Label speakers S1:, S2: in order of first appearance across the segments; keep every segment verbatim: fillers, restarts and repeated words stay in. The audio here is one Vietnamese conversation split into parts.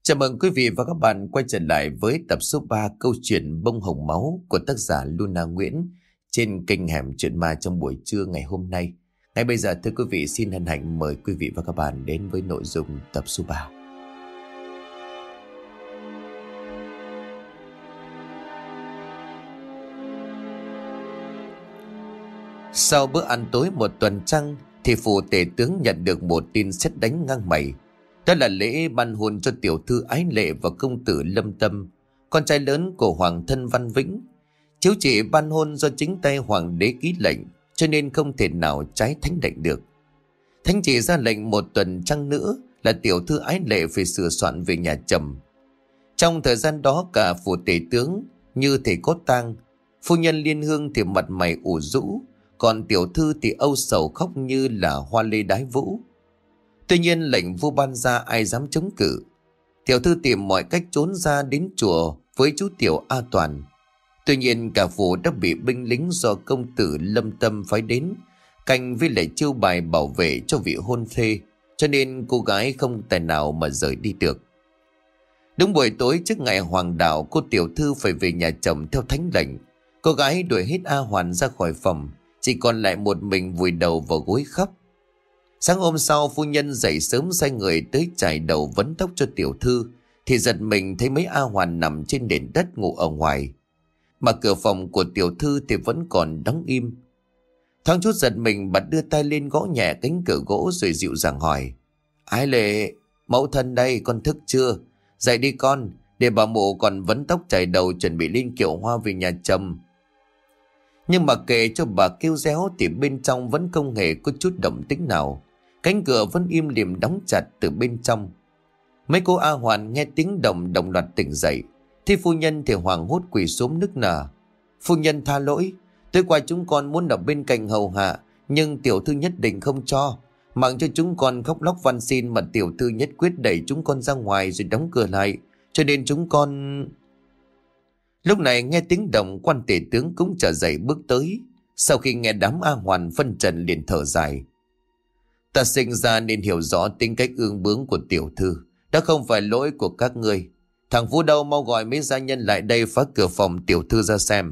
S1: Chào mừng quý vị và các bạn quay trở lại với tập số ba câu chuyện Bông Hồng Máu của tác giả Luna Nguyễn trên kênh Hẻm Chuyện Ma trong buổi trưa ngày hôm nay. Ngay bây giờ thưa quý vị, xin hân hạnh mời quý vị và các bạn đến với nội dung tập số ba. Sau bữa ăn tối một tuần trăng thì phủ tể tướng nhận được một tin sét đánh ngang mây. Đó là lễ ban hôn cho tiểu thư Ái Lệ và công tử Lâm Tâm, con trai lớn của hoàng thân Văn Vĩnh. Chiếu chỉ ban hôn do chính tay hoàng đế ký lệnh, cho nên không thể nào trái thánh lệnh được. Thánh chỉ ra lệnh một tuần trăng nữa là tiểu thư Ái Lệ phải sửa soạn về nhà chồng. Trong thời gian đó cả phủ tể tướng như thể cốt tang, phu nhân Liên Hương thì mặt mày ủ rũ, còn tiểu thư thì âu sầu khóc như là hoa lê đái vũ. Tuy nhiên lệnh vua ban ra ai dám chống cự. Tiểu thư tìm mọi cách trốn ra đến chùa với chú tiểu A Toàn. Tuy nhiên cả phủ đã bị binh lính do công tử Lâm Tâm phái đến canh với lại chiêu bài bảo vệ cho vị hôn thê, cho nên cô gái không tài nào mà rời đi được. Đúng buổi tối trước ngày hoàng đạo, cô tiểu thư phải về nhà chồng theo thánh lệnh. Cô gái đuổi hết A Hoàn ra khỏi phòng, chỉ còn lại một mình vùi đầu vào gối khóc. Sáng hôm sau, phu nhân dậy sớm sai người tới chải đầu vấn tóc cho tiểu thư, thì giật mình thấy mấy A Hoàn nằm trên nền đất ngủ ở ngoài. Mà cửa phòng của tiểu thư thì vẫn còn đóng im. Thoáng chút giật mình, bà đưa tay lên gõ nhẹ cánh cửa gỗ rồi dịu dàng hỏi: Ái Lệ, mẫu thân đây, con thức chưa? Dậy đi con, để bà mụ còn vấn tóc chải đầu chuẩn bị lên kiệu hoa về nhà chồng. Nhưng mà kệ cho bà kêu réo thì bên trong vẫn không hề có chút động tĩnh nào. Cánh cửa vẫn im lìm đóng chặt từ bên trong. Mấy cô A Hoàn nghe tiếng động đồng loạt tỉnh dậy. Thì phu nhân thì hoảng hốt quỳ xuống nức nở: Phu nhân tha lỗi, tối qua chúng con muốn ở bên cạnh hầu hạ, nhưng tiểu thư nhất định không cho. Mặc cho chúng con khóc lóc van xin mà tiểu thư nhất quyết đẩy chúng con ra ngoài rồi đóng cửa lại, cho nên chúng con... Lúc này nghe tiếng động, quan tể tướng cũng trở dậy bước tới. Sau khi nghe đám A Hoàn phân trần liền thở dài: Ta sinh ra nên hiểu rõ tính cách ương bướng của tiểu thư, đã không phải lỗi của các ngươi. Thằng Phú đâu, mau gọi mấy gia nhân lại đây phá cửa phòng tiểu thư ra xem.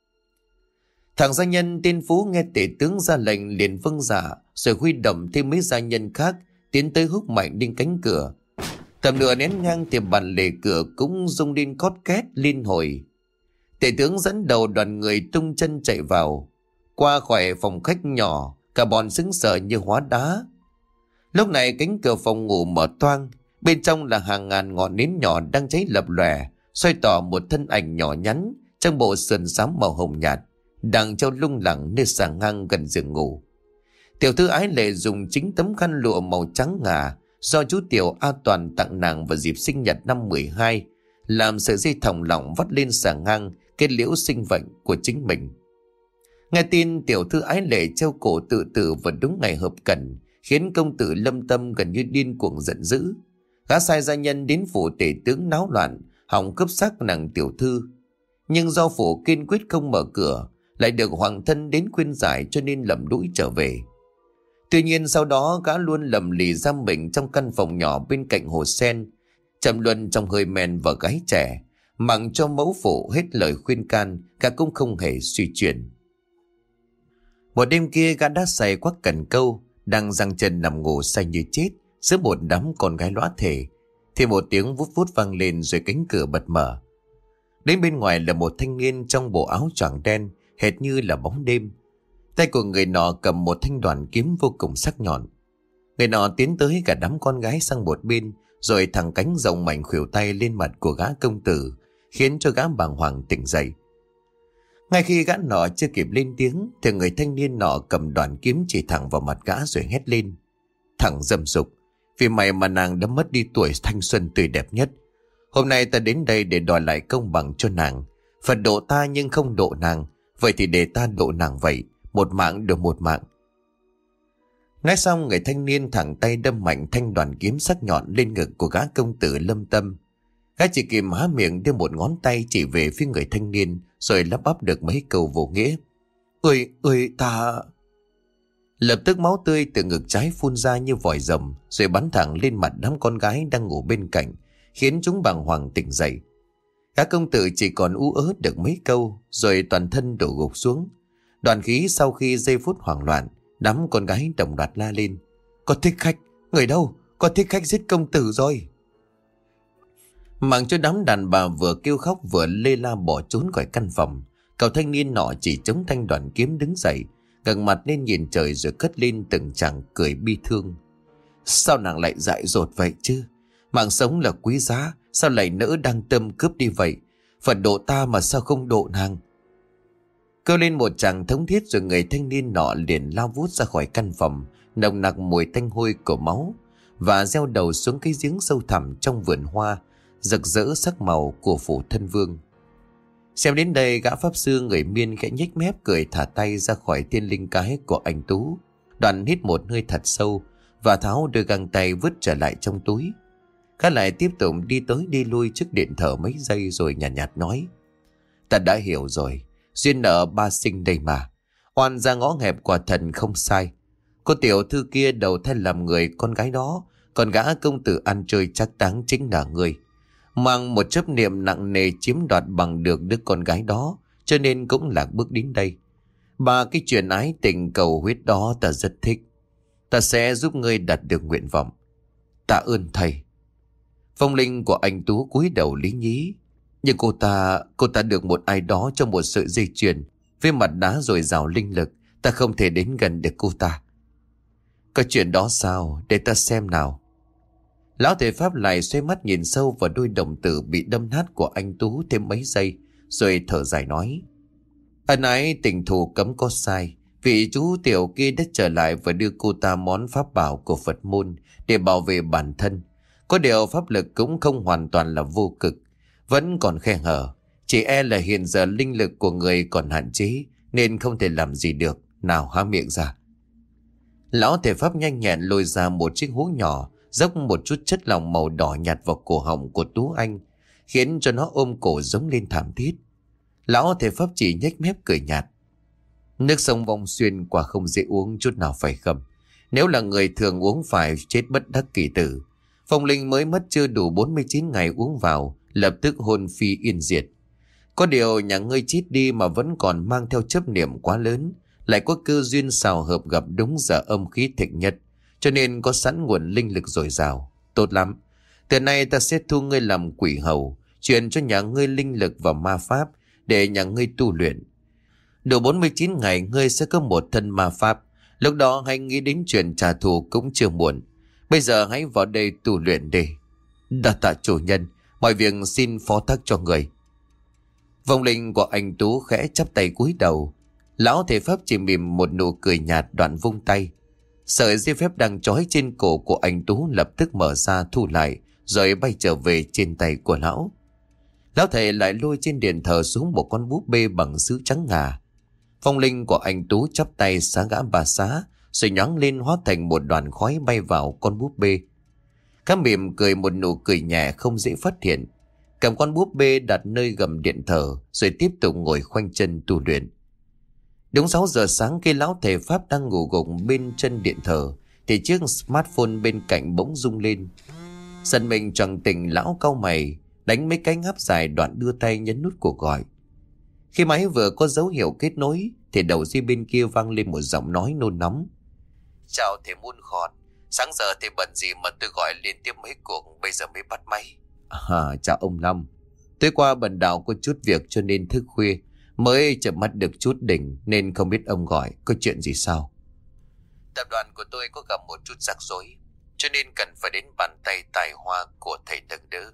S1: Thằng gia nhân tên Phú nghe tể tướng ra lệnh liền vâng dạ, rồi huy động thêm mấy gia nhân khác tiến tới húc mạnh lên cánh cửa. Tầm nửa nén nhang thì bàn lề cửa cũng rung lên cót két liên hồi. Tể tướng dẫn đầu đoàn người tung chân chạy vào. Qua khỏi phòng khách nhỏ, cả bọn sững sờ như hóa đá. Lúc này cánh cửa phòng ngủ mở toang, bên trong là hàng ngàn ngọn nến nhỏ đang cháy lập lòe, soi tỏ một thân ảnh nhỏ nhắn trong bộ sườn xám màu hồng nhạt, đang treo lung lẳng nơi sàng ngang gần giường ngủ. Tiểu thư Ái Lệ dùng chính tấm khăn lụa màu trắng ngà do chú tiểu A Toàn tặng nàng vào dịp sinh nhật năm mười hai, làm sợi dây thòng lọng vắt lên sàng ngang kết liễu sinh vận của chính mình. Nghe tin tiểu thư Ái Lệ treo cổ tự tử vào đúng ngày hợp cẩn, khiến công tử Lâm Tâm gần như điên cuồng giận dữ. Gã sai gia nhân đến phủ tể tướng náo loạn, hòng cướp xác nàng tiểu thư. Nhưng do phủ kiên quyết không mở cửa, lại được hoàng thân đến khuyên giải, cho nên lầm đũi trở về. Tuy nhiên sau đó gã luôn lầm lì giam mình trong căn phòng nhỏ bên cạnh hồ sen, trầm luân trong hơi men và gái trẻ, mặc cho mẫu phụ hết lời khuyên can, gã cũng không hề suy chuyển. Một đêm kia gã đã say quắc cần câu, đang giằng chân nằm ngủ say như chết giữa một đám con gái lõa thể, thì một tiếng vút vút vang lên rồi cánh cửa bật mở. Đến bên ngoài là một thanh niên trong bộ áo choàng đen, hệt như là bóng đêm. Tay của người nọ cầm một thanh đoàn kiếm vô cùng sắc nhọn. Người nọ tiến tới cả đám con gái sang một bên, rồi thẳng cánh rộng mảnh khuỷu tay lên mặt của gã công tử, khiến cho gã bàng hoàng tỉnh dậy. Ngay khi gã nọ chưa kịp lên tiếng thì người thanh niên nọ cầm đoàn kiếm chỉ thẳng vào mặt gã rồi hét lên: Thằng dâm dục, vì mày mà nàng đã mất đi tuổi thanh xuân tươi đẹp nhất. Hôm nay ta đến đây để đòi lại công bằng cho nàng. Phật độ ta nhưng không độ nàng, vậy thì để ta độ nàng vậy, một mạng được một mạng. Nói xong người thanh niên thẳng tay đâm mạnh thanh đoàn kiếm sắc nhọn lên ngực của gã công tử Lâm Tâm. Gã chỉ kịp há miệng đưa một ngón tay chỉ về phía người thanh niên, rồi lắp bắp được mấy câu vô nghĩa: Ơi ơi ta... Lập tức máu tươi từ ngực trái phun ra như vòi rồng, rồi bắn thẳng lên mặt đám con gái đang ngủ bên cạnh, khiến chúng bàng hoàng tỉnh dậy. Các công tử chỉ còn ú ớ được mấy câu rồi toàn thân đổ gục xuống. Đoàn khí sau khi giây phút hoảng loạn, đám con gái đồng loạt la lên: "Có thích khách! Người đâu? Có thích khách giết công tử rồi!" Mặc cho đám đàn bà vừa kêu khóc vừa lê la bỏ trốn khỏi căn phòng, cậu thanh niên nọ chỉ chống thanh đoàn kiếm đứng dậy, ngẩng mặt lên nhìn trời rồi cất lên từng tràng cười bi thương. Sao nàng lại dại dột vậy chứ? Mạng sống là quý giá, sao lại nỡ đang tâm cướp đi vậy? Phật độ ta mà sao không độ nàng? Kêu lên một tràng thống thiết rồi người thanh niên nọ liền lao vút ra khỏi căn phòng, nồng nặc mùi tanh hôi của máu, và gieo đầu xuống cái giếng sâu thẳm trong vườn hoa rực rỡ sắc màu của phủ thân vương. Xem đến đây, gã pháp sư người Miên khẽ nhếch mép cười, thả tay ra khỏi thiên linh cái của anh Tú, đoạn hít một hơi thật sâu và tháo đôi găng tay vứt trở lại trong túi. Gã lại tiếp tục đi tới đi lui trước điện thờ mấy giây rồi nhàn nhạt, nhạt nói: "Ta đã hiểu rồi, duyên nợ ba sinh đây mà. Oan ra ngõ hẹp quả thần không sai. Cô tiểu thư kia đầu thai làm người con gái đó, còn gã công tử ăn chơi chắc đáng chính là người. Mang một chấp niệm nặng nề chiếm đoạt bằng được đứa con gái đó, cho nên cũng lạc bước đến đây. Ba cái chuyện ái tình cầu huyết đó ta rất thích. Ta sẽ giúp ngươi đạt được nguyện vọng." "Tạ ơn thầy." Phong linh của anh Tú cúi đầu lý nhí: "Nhưng cô ta, cô ta được một ai đó cho một sợi dây chuyền với mặt đá dồi dào linh lực, ta không thể đến gần được cô ta." "Có chuyện đó sao? Để ta xem nào." Lão thầy Pháp lại xoay mắt nhìn sâu vào đôi đồng tử bị đâm nát của anh Tú thêm mấy giây, rồi thở dài nói: "Ân ái tình thù cấm có sai. Vị chú tiểu kia đã trở lại và đưa cô ta món pháp bảo của Phật môn để bảo vệ bản thân. Có điều pháp lực cũng không hoàn toàn là vô cực, vẫn còn khe hở. Chỉ e là hiện giờ linh lực của người còn hạn chế nên không thể làm gì được. Nào há miệng ra." Lão thầy Pháp nhanh nhẹn lôi ra một chiếc hũ nhỏ, dốc một chút chất lỏng màu đỏ nhạt vào cổ họng của Tú Anh, khiến cho nó ôm cổ giống lên thảm thiết. Lão thầy Pháp chỉ nhếch mép cười nhạt: "Nước sông Vong Xuyên quả không dễ uống chút nào phải không? Nếu là người thường uống phải chết bất đắc kỳ tử. Phong linh mới mất chưa đủ bốn mươi chín ngày uống vào, lập tức hồn phi yên diệt. Có điều nhà ngươi chết đi mà vẫn còn mang theo chấp niệm quá lớn, lại có cơ duyên xào hợp gặp đúng giờ âm khí thịnh nhất, cho nên có sẵn nguồn linh lực dồi dào. Tốt lắm, từ nay ta sẽ thu ngươi làm quỷ hầu, truyền cho nhà ngươi linh lực và ma pháp để nhà ngươi tu luyện. Đủ bốn mươi chín ngày ngươi sẽ có một thân ma pháp, lúc đó hãy nghĩ đến chuyện trả thù cũng chưa muộn. Bây giờ hãy vào đây tu luyện đi." "Đa tạ chủ nhân, mọi việc xin phó thác cho người." Vong linh của anh Tú khẽ chắp tay cúi đầu. Lão thầy Pháp chỉ mỉm một nụ cười nhạt, đoạn vung tay. Sợi dây phép đang trói trên cổ của anh Tú lập tức mở ra thu lại, rồi bay trở về trên tay của lão. Lão thầy lại lôi trên điện thờ xuống một con búp bê bằng sứ trắng ngà. Phong linh của anh Tú chắp tay xá gã bà xá, rồi nhoáng lên hóa thành một đoàn khói bay vào con búp bê. Cá mỉm cười một nụ cười nhẹ không dễ phát hiện, cầm con búp bê đặt nơi gầm điện thờ, rồi tiếp tục ngồi khoanh chân tu luyện. Đúng sáu giờ sáng, khi lão thầy Pháp đang ngủ gục bên chân điện thờ, thì chiếc smartphone bên cạnh bỗng rung lên. Giật mình choàng tỉnh, lão cau mày đánh mấy cái ngáp dài, đoạn đưa tay nhấn nút cuộc gọi. Khi máy vừa có dấu hiệu kết nối thì đầu dây bên kia vang lên một giọng nói nôn nóng: "Chào thầy Muôn Khọt, sáng giờ thầy bận gì mà tôi gọi liên tiếp mấy cuộc bây giờ mới bắt máy?" "À, chào ông Long, tối qua bần đạo có chút việc cho nên thức khuya, mới chợp mắt được chút đỉnh nên không biết ông gọi, có chuyện gì sao?" "Tập đoàn của tôi có gặp một chút rắc rối, cho nên cần phải đến bàn tay tài hoa của thầy nâng đỡ."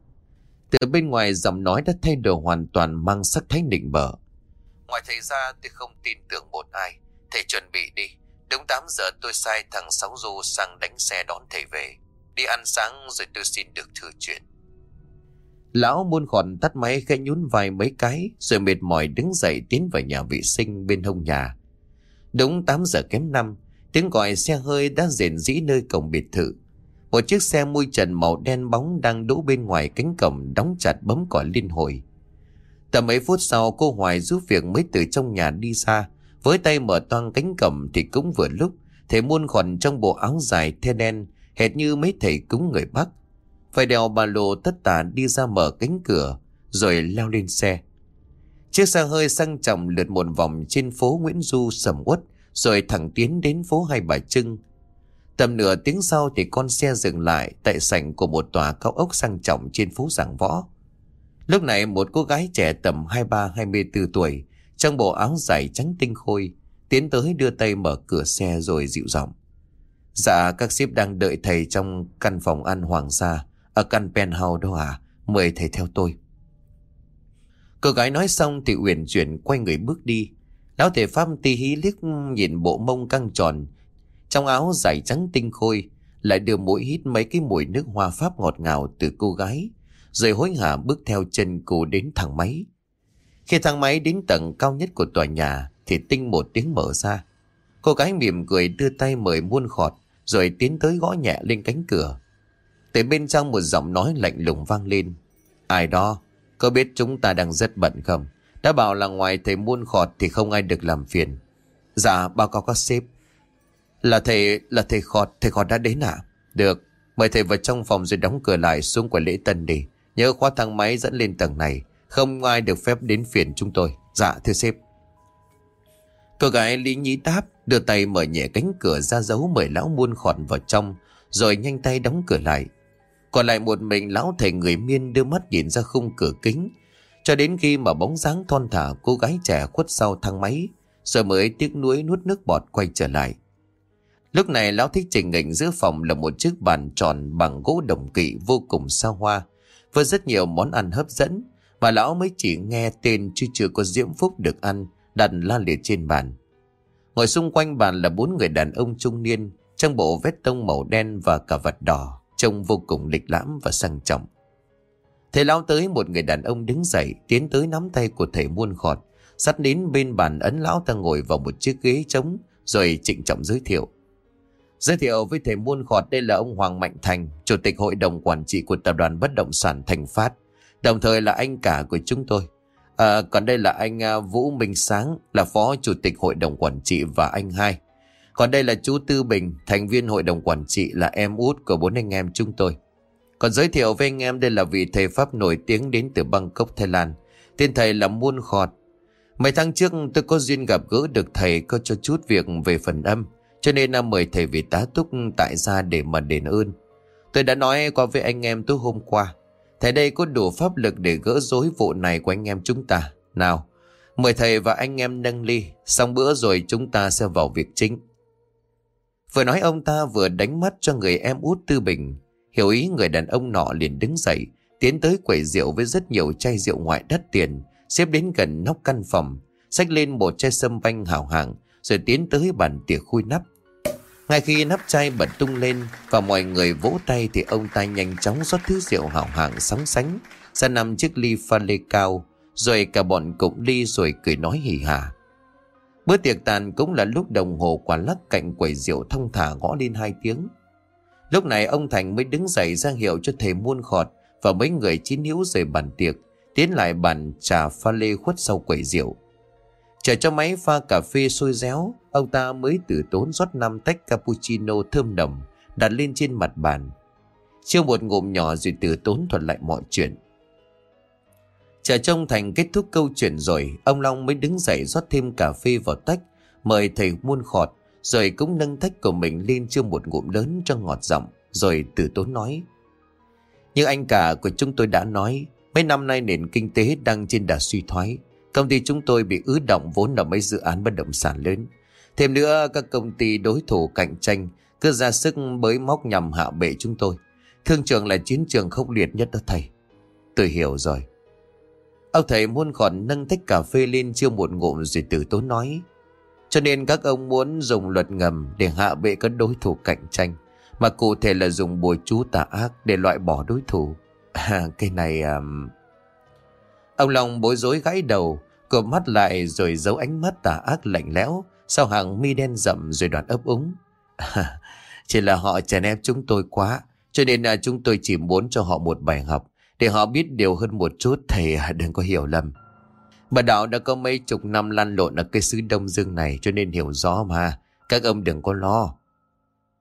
S1: Từ bên ngoài giọng nói đã thay đổi hoàn toàn, mang sắc thái nịnh bợ: "Ngoài thầy ra tôi không tin tưởng một ai. Thầy chuẩn bị đi. Đúng tám giờ tôi sai thằng Sáu Du sang đánh xe đón thầy về. Đi ăn sáng rồi tôi xin được thư chuyện." Lão Muôn Khọt tắt máy, khẽ nhún vai mấy cái rồi mệt mỏi đứng dậy tiến vào nhà vệ sinh bên hông nhà. Đúng tám giờ kém năm, tiếng gọi xe hơi đã rền rĩ nơi cổng biệt thự. Một chiếc xe mui trần màu đen bóng đang đỗ bên ngoài cánh cổng, đóng chặt bấm còi liên hồi. Tầm mấy phút sau, cô Hoài giúp việc mới từ trong nhà đi ra, với tay mở toang cánh cổng thì cũng vừa lúc thầy Muôn Khọt trong bộ áo dài the đen hệt như mấy thầy cúng người Bắc. phải đèo ba lô tất tả đi ra mở cánh cửa, rồi leo lên xe. Chiếc xe hơi sang trọng lượt một vòng trên phố Nguyễn Du sầm uất, rồi thẳng tiến đến phố Hai Bà Trưng. Tầm nửa tiếng sau thì con xe dừng lại tại sảnh của một tòa cao ốc sang trọng trên phố Giảng Võ. Lúc này một cô gái trẻ tầm hai mươi ba hai mươi bốn tuổi, trong bộ áo dài trắng tinh khôi, tiến tới đưa tay mở cửa xe rồi dịu giọng: "Dạ, các sếp đang đợi thầy trong căn phòng ăn hoàng gia ở căn penthouse đó à? Mời thầy theo tôi." Cô gái nói xong thì uyển chuyển quay người bước đi. Lão thể Pháp tí hí liếc nhìn bộ mông căng tròn trong áo dài trắng tinh khôi, lại đưa mũi hít mấy cái mùi nước hoa Pháp ngọt ngào từ cô gái, rồi hối hả bước theo chân cô đến thang máy. Khi thang máy đến tầng cao nhất của tòa nhà thì tinh một tiếng mở ra. Cô gái mỉm cười đưa tay mời muôn khọt, rồi tiến tới gõ nhẹ lên cánh cửa. Từ bên trong một giọng nói lạnh lùng vang lên: "Ai đó? Có biết chúng ta đang rất bận không? Đã bảo là ngoài thầy muôn khọt thì không ai được làm phiền." "Dạ, báo cáo các sếp." Là thầy, là thầy Khọt, thầy Khọt đã đến ạ." À? "Được, mời thầy vào trong phòng rồi đóng cửa lại xuống quầy lễ tân đi. Nhớ khóa thang máy dẫn lên tầng này, không ai được phép đến phiền chúng tôi." "Dạ, thưa sếp." Cô gái lý nhí đáp, đưa tay mở nhẹ cánh cửa ra dấu mời lão muôn khọt vào trong, rồi nhanh tay đóng cửa lại. Còn lại một mình lão thầy người Miên đưa mắt nhìn ra khung cửa kính, cho đến khi mà bóng dáng thon thả cô gái trẻ khuất sau thang máy, rồi mới tiếc nuối nuốt nước bọt quay trở lại. Lúc này lão thích trình hình giữa phòng là một chiếc bàn tròn bằng gỗ đồng kỵ vô cùng xa hoa, với rất nhiều món ăn hấp dẫn mà lão mới chỉ nghe tên chứ chưa có diễm phúc được ăn, đặt la liệt trên bàn. Ngồi xung quanh bàn là bốn người đàn ông trung niên trong bộ vest tông màu đen và cà vạt đỏ, trông vô cùng lịch lãm và sang trọng. Thầy lão tới, một người đàn ông đứng dậy tiến tới nắm tay của thầy muôn khọt, sát đến bên bàn ấn lão ta ngồi vào một chiếc ghế trống, rồi trịnh trọng giới thiệu: "Giới thiệu với thầy muôn khọt, đây là ông Hoàng Mạnh Thành, chủ tịch hội đồng quản trị của tập đoàn bất động sản Thành Phát, đồng thời là anh cả của chúng tôi. À, còn đây là anh Vũ Minh Sáng, là phó chủ tịch hội đồng quản trị và anh hai. Còn đây là chú Tư Bình, thành viên hội đồng quản trị, là em út của bốn anh em chúng tôi. Còn giới thiệu với anh em, đây là vị thầy Pháp nổi tiếng đến từ Bangkok, Thái Lan. Tên thầy là Muôn Khọt. Mấy tháng trước tôi có duyên gặp gỡ được thầy, có cho chút việc về phần âm, cho nên mời thầy về tá túc tại gia để mà đền ơn. Tôi đã nói qua với anh em tối hôm qua, thầy đây có đủ pháp lực để gỡ rối vụ này của anh em chúng ta. Nào, mời thầy và anh em nâng ly, xong bữa rồi chúng ta sẽ vào việc chính." Vừa nói ông ta vừa đánh mắt cho người em út Tư Bình. Hiểu ý, người đàn ông nọ liền đứng dậy, tiến tới quầy rượu với rất nhiều chai rượu ngoại đắt tiền, xếp đến gần nóc căn phòng, xách lên một chai sâm banh hào hạng, rồi tiến tới bàn tiệc khui nắp. Ngay khi nắp chai bật tung lên và mọi người vỗ tay thì ông ta nhanh chóng rót thứ rượu hào hạng sóng sánh ra năm chiếc ly pha lê cao, rồi cả bọn cụng ly rồi cười nói hỉ hả. Bữa tiệc tàn cũng là lúc đồng hồ quả lắc cạnh quầy rượu thong thả gõ lên hai tiếng. Lúc này ông Thành mới đứng dậy ra hiệu cho thầy muôn khọt và mấy người chín hữu rời bàn tiệc, tiến lại bàn trà pha lê khuất sau quầy rượu. Chờ cho máy pha cà phê sôi réo, ông ta mới từ tốn rót năm tách cappuccino thơm nồng đặt lên trên mặt bàn. Chiêu một ngụm nhỏ rồi từ tốn thuật lại mọi chuyện. Chờ trông Thành kết thúc câu chuyện rồi, ông Long mới đứng dậy rót thêm cà phê vào tách, mời thầy muôn khọt, rồi cũng nâng tách của mình lên chưa một ngụm lớn cho ngọt giọng, rồi từ tốn nói: "Như anh cả của chúng tôi đã nói, mấy năm nay nền kinh tế đang trên đà suy thoái. Công ty chúng tôi bị ứ động vốn ở mấy dự án bất động sản lớn. Thêm nữa, các công ty đối thủ cạnh tranh cứ ra sức bới móc nhằm hạ bệ chúng tôi. Thương trường là chiến trường khốc liệt nhất đó thầy." "Tôi hiểu rồi." Ông thầy muôn khọt nâng tách cà phê lên chiêu một ngụm rồi từ tốn nói: "Cho nên các ông muốn dùng luật ngầm để hạ bệ các đối thủ cạnh tranh, mà cụ thể là dùng bùa chú tà ác để loại bỏ đối thủ." À, cái này... Um... Ông Long bối rối gãi đầu, cụp mắt lại rồi giấu ánh mắt tà ác lạnh lẽo sau hàng mi đen rậm, rồi đoạn ấp úng: À, chỉ là họ chèn ép chúng tôi quá, cho nên là chúng tôi chỉ muốn cho họ một bài học để họ biết điều hơn một chút. Thầy đừng có hiểu lầm. Bà đạo đã có mấy chục năm lăn lộn ở cái xứ Đông Dương này, cho nên hiểu rõ mà. Các ông đừng có lo.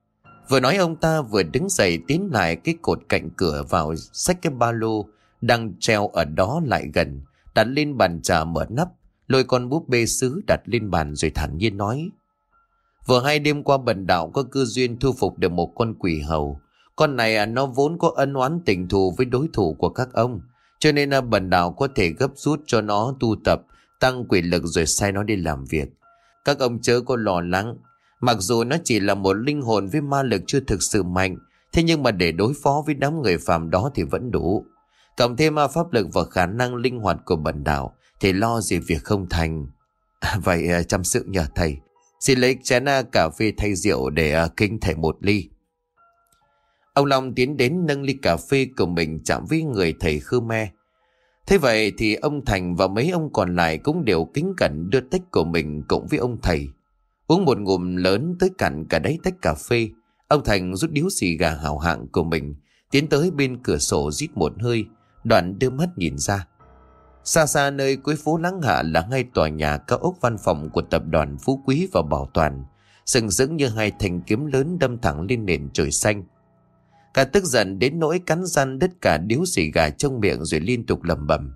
S1: Vừa nói ông ta vừa đứng dậy tiến lại cái cột cạnh cửa vào, xách cái ba lô đang treo ở đó lại gần, đặt lên bàn trà mở nắp, lôi con búp bê sứ đặt lên bàn rồi thản nhiên nói: Vừa hay đêm qua bần đạo có cơ duyên thu phục được một con quỷ hầu. Con này à, nó vốn có ân oán tình thù với đối thủ của các ông, cho nên à, bần đạo có thể gấp rút cho nó tu tập, tăng quỷ lực rồi sai nó đi làm việc. Các ông chớ có lo lắng, mặc dù nó chỉ là một linh hồn với ma lực chưa thực sự mạnh, thế nhưng mà để đối phó với đám người phàm đó thì vẫn đủ. Cộng thêm ma pháp lực và khả năng linh hoạt của bần đạo thì lo gì việc không thành. À, vậy à, chăm sự nhờ thầy, xin lấy chén à, cà phê thay rượu để à, kính thầy một ly. Ông Long tiến đến nâng ly cà phê của mình chạm với người thầy Khmer. Thế vậy thì ông Thành và mấy ông còn lại cũng đều kính cẩn đưa tách của mình cộng với ông thầy. Uống một ngụm lớn tới cạn cả đáy tách cà phê, ông Thành rút điếu xì gà hào hạng của mình, tiến tới bên cửa sổ rít một hơi, đoạn đưa mắt nhìn ra. Xa xa nơi cuối phố Láng Hạ là ngay tòa nhà cao ốc văn phòng của tập đoàn Phú Quý và Bảo Toàn, sừng sững như hai thanh kiếm lớn đâm thẳng lên nền trời xanh. Cả tức giận đến nỗi cắn răng đứt cả điếu xì gà trong miệng rồi liên tục lẩm bẩm: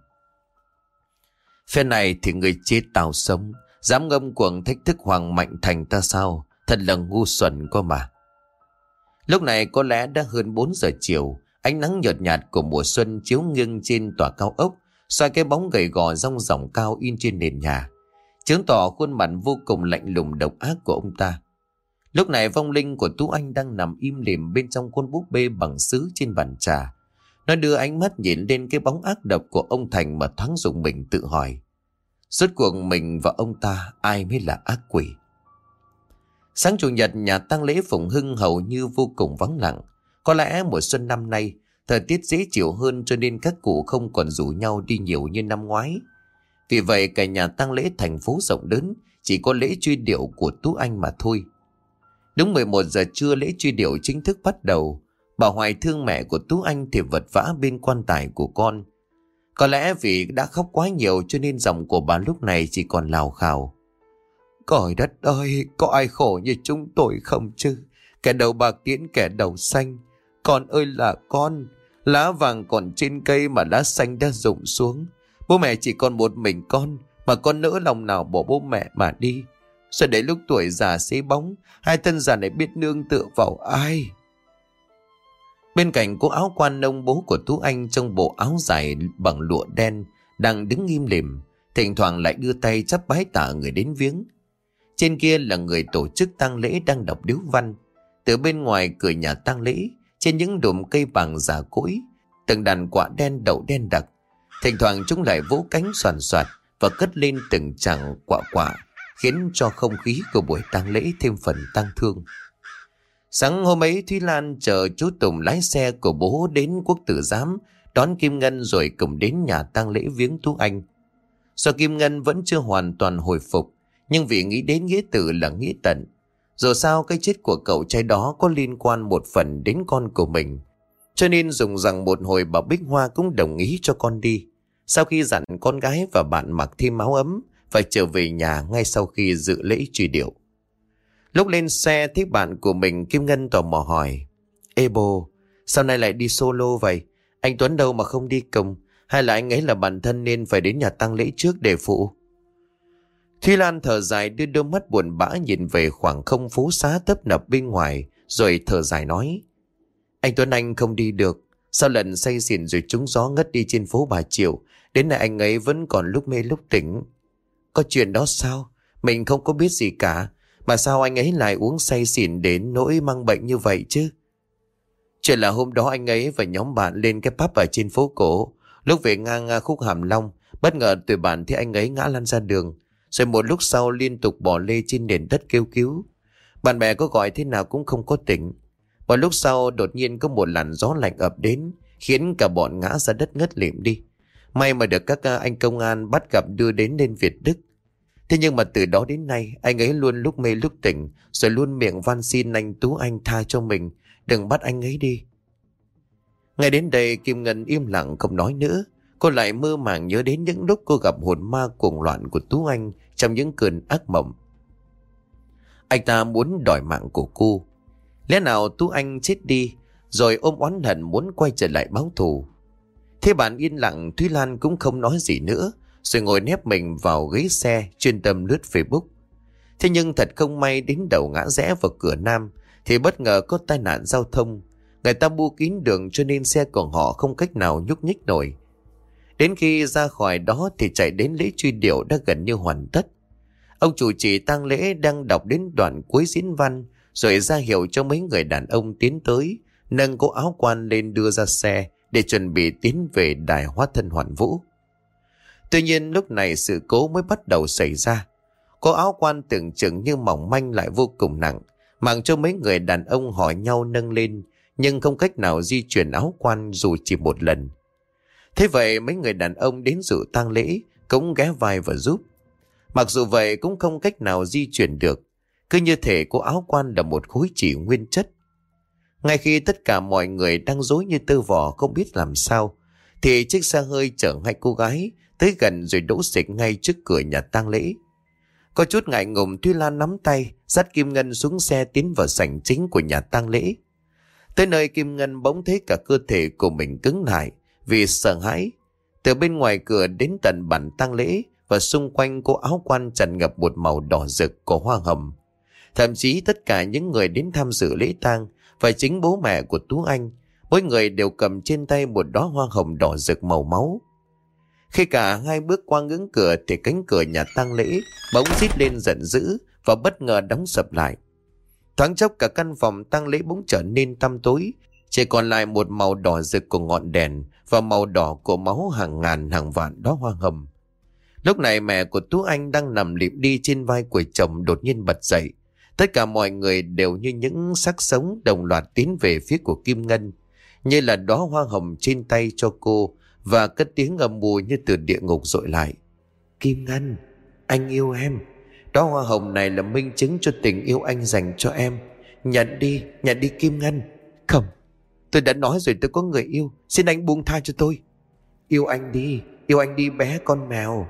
S1: Phe này thì người chết tao sống, dám ngông cuồng thách thức Hoàng Mạnh Thành ta sao? Thật là ngu xuẩn cơ mà. Lúc này có lẽ đã hơn bốn giờ chiều, ánh nắng nhợt nhạt của mùa xuân chiếu nghiêng trên tòa cao ốc, xoay cái bóng gầy gò rong ròng cao in trên nền nhà, chứng tỏ khuôn mặt vô cùng lạnh lùng độc ác của ông ta. Lúc này vong linh của Tú Anh đang nằm im lìm bên trong con búp bê bằng sứ trên bàn trà. Nó đưa ánh mắt nhìn lên cái bóng ác độc của ông Thành mà thoáng rùng mình tự hỏi: rốt cuộc mình và ông ta ai mới là ác quỷ? Sáng chủ nhật, nhà tang lễ Phụng Hưng hầu như vô cùng vắng lặng. Có lẽ mùa xuân năm nay thời tiết dễ chịu hơn, cho nên các cụ không còn rủ nhau đi nhiều như năm ngoái. Vì vậy cả nhà tang lễ thành phố rộng lớn chỉ có lễ truy điệu của Tú Anh mà thôi. Đúng mười một giờ trưa, lễ truy điệu chính thức bắt đầu. Bà Hoài thương mẹ của Tú Anh thì vật vã bên quan tài của con. Có lẽ vì đã khóc quá nhiều cho nên giọng của bà lúc này chỉ còn lào khào: Cõi đất ơi, có ai khổ như chúng tôi không chứ? Kẻ đầu bạc tiễn kẻ đầu xanh. Con ơi là con, lá vàng còn trên cây mà lá xanh đã rụng xuống. Bố mẹ chỉ còn một mình con, mà con nỡ lòng nào bỏ bố mẹ mà đi. Rồi đến lúc tuổi già xế bóng, hai thân già này biết nương tựa vào ai? Bên cạnh cô áo quan ông bố của Tú Anh trong bộ áo dài bằng lụa đen đang đứng im lìm, thỉnh thoảng lại đưa tay chắp bái tạ người đến viếng. Trên kia là người tổ chức tang lễ đang đọc điếu văn. Từ bên ngoài cửa nhà tang lễ, trên những đùm cây bằng già cỗi, từng đàn quạ đen đậu đen đặc. Thỉnh thoảng chúng lại vỗ cánh xoàn xoạt và cất lên từng chàng quạ quạ, khiến cho không khí của buổi tang lễ thêm phần tang thương. Sáng hôm ấy, Thúy Lan chờ chú Tùng lái xe của bố đến Quốc Tử Giám đón Kim Ngân rồi cùng đến nhà tang lễ viếng Tú Anh. Do Kim Ngân vẫn chưa hoàn toàn hồi phục, nhưng vì nghĩ đến nghĩa tử là nghĩa tận. Dù sao cái chết của cậu trai đó có liên quan một phần đến con của mình, cho nên dùng rằng một hồi bà Bích Hoa cũng đồng ý cho con đi. Sau khi dặn con gái và bạn mặc thêm áo ấm, phải trở về nhà ngay sau khi dự lễ truy điệu. Lúc lên xe thấy bạn của mình, Kim Ngân tò mò hỏi: Ê bồ, sao nay lại đi solo vậy? Anh Tuấn đâu mà không đi cùng? Hay là anh ấy là bạn thân nên phải đến nhà tang lễ trước để phụ? Thúy Lan thở dài, đưa đôi mắt buồn bã nhìn về khoảng không phố xá tấp nập bên ngoài, rồi thở dài nói: Anh Tuấn anh không đi được. Sau lần say xỉn rồi trúng gió ngất đi trên phố Bà Triệu, đến nay anh ấy vẫn còn lúc mê lúc tỉnh. Có chuyện đó sao? Mình không có biết gì cả. Mà sao anh ấy lại uống say xỉn đến nỗi mang bệnh như vậy chứ? Chuyện là hôm đó anh ấy và nhóm bạn lên cái pub ở trên phố cổ. Lúc về ngang khúc Hàm Long, bất ngờ tụi bạn thấy anh ấy ngã lăn ra đường, rồi một lúc sau liên tục bỏ lê trên nền đất kêu cứu. Bạn bè có gọi thế nào cũng không có tỉnh. Một lúc sau đột nhiên có một làn gió lạnh ập đến, khiến cả bọn ngã ra đất ngất lịm đi. May mà được các anh công an bắt gặp đưa đến lên Việt Đức. Thế nhưng mà từ đó đến nay, anh ấy luôn lúc mê lúc tỉnh, rồi luôn miệng van xin anh Tú Anh tha cho mình, đừng bắt anh ấy đi. Ngay đến đây Kim Ngân im lặng không nói nữa. Cô lại mơ màng nhớ đến những lúc cô gặp hồn ma cuồng loạn của Tú Anh trong những cơn ác mộng. Anh ta muốn đòi mạng của cô. Lẽ nào Tú Anh chết đi rồi ôm oán hận muốn quay trở lại báo thù? Thế bạn yên lặng, Thúy Lan cũng không nói gì nữa, rồi ngồi nép mình vào ghế xe chuyên tâm lướt Facebook. Thế nhưng thật không may, đến đầu ngã rẽ vào cửa Nam thì bất ngờ có tai nạn giao thông. Người ta bu kín đường cho nên xe của họ không cách nào nhúc nhích nổi. Đến khi ra khỏi đó thì chạy đến lễ truy điệu đã gần như hoàn tất. Ông chủ trì tang lễ đang đọc đến đoạn cuối diễn văn rồi ra hiệu cho mấy người đàn ông tiến tới, nâng cô áo quan lên đưa ra xe để chuẩn bị tiến về đài hóa thân Hoàn Vũ. Tuy nhiên lúc này sự cố mới bắt đầu xảy ra. Cô áo quan tưởng chừng như mỏng manh lại vô cùng nặng, mặc cho mấy người đàn ông hỏi nhau nâng lên, nhưng không cách nào di chuyển áo quan dù chỉ một lần. Thế vậy mấy người đàn ông đến dự tang lễ cũng ghé vai và giúp. Mặc dù vậy cũng không cách nào di chuyển được, cứ như thể cô áo quan là một khối chỉ nguyên chất. Ngay khi tất cả mọi người đang rối như tơ vò không biết làm sao, thì chiếc xe hơi chở hai cô gái tới gần rồi đỗ xịch ngay trước cửa nhà tang lễ. Có chút ngại ngùng, Thúy Lan nắm tay dắt Kim Ngân xuống xe tiến vào sảnh chính của nhà tang lễ. Tới nơi Kim Ngân bỗng thấy cả cơ thể của mình cứng lại vì sợ hãi. Từ bên ngoài cửa đến tận bản tang lễ và xung quanh cô áo quan tràn ngập một màu đỏ rực của hoa hồng. Thậm chí tất cả những người đến tham dự lễ tang và chính bố mẹ của Tú Anh, mỗi người đều cầm trên tay một đóa hoa hồng đỏ rực màu máu. Khi cả hai bước qua ngưỡng cửa thì cánh cửa nhà tang lễ bỗng rít lên giận dữ và bất ngờ đóng sập lại. Thoáng chốc cả căn phòng tang lễ bỗng trở nên tăm tối, chỉ còn lại một màu đỏ rực của ngọn đèn và màu đỏ của máu hàng ngàn hàng vạn đóa hoa hồng. Lúc này mẹ của Tú Anh đang nằm lịm đi trên vai của chồng đột nhiên bật dậy. Tất cả mọi người đều như những xác sống đồng loạt tiến về phía của Kim Ngân, như là đóa hoa hồng trên tay cho cô, và cất tiếng ầm ù như từ địa ngục dội lại. Kim Ngân, anh yêu em. Đóa hoa hồng này là minh chứng cho tình yêu anh dành cho em. Nhận đi, nhận đi Kim Ngân. Không, tôi đã nói rồi, tôi có người yêu. Xin anh buông tha cho tôi. Yêu anh đi, yêu anh đi bé con mèo.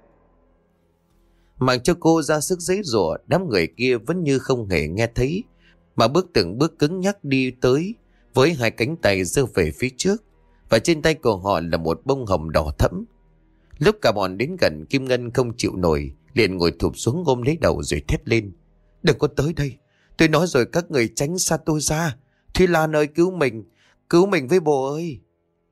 S1: Mặc cho cô ra sức giãy giụa, đám người kia vẫn như không hề nghe thấy, mà bước từng bước cứng nhắc đi tới với hai cánh tay giơ về phía trước, và trên tay của họ là một bông hồng đỏ thẫm. Lúc cả bọn đến gần, Kim Ngân không chịu nổi, liền ngồi thụp xuống ôm lấy đầu rồi thét lên. Đừng có tới đây, tôi nói rồi, các người tránh xa tôi ra. Thúy Lan ơi, cứu mình, cứu mình với bố ơi.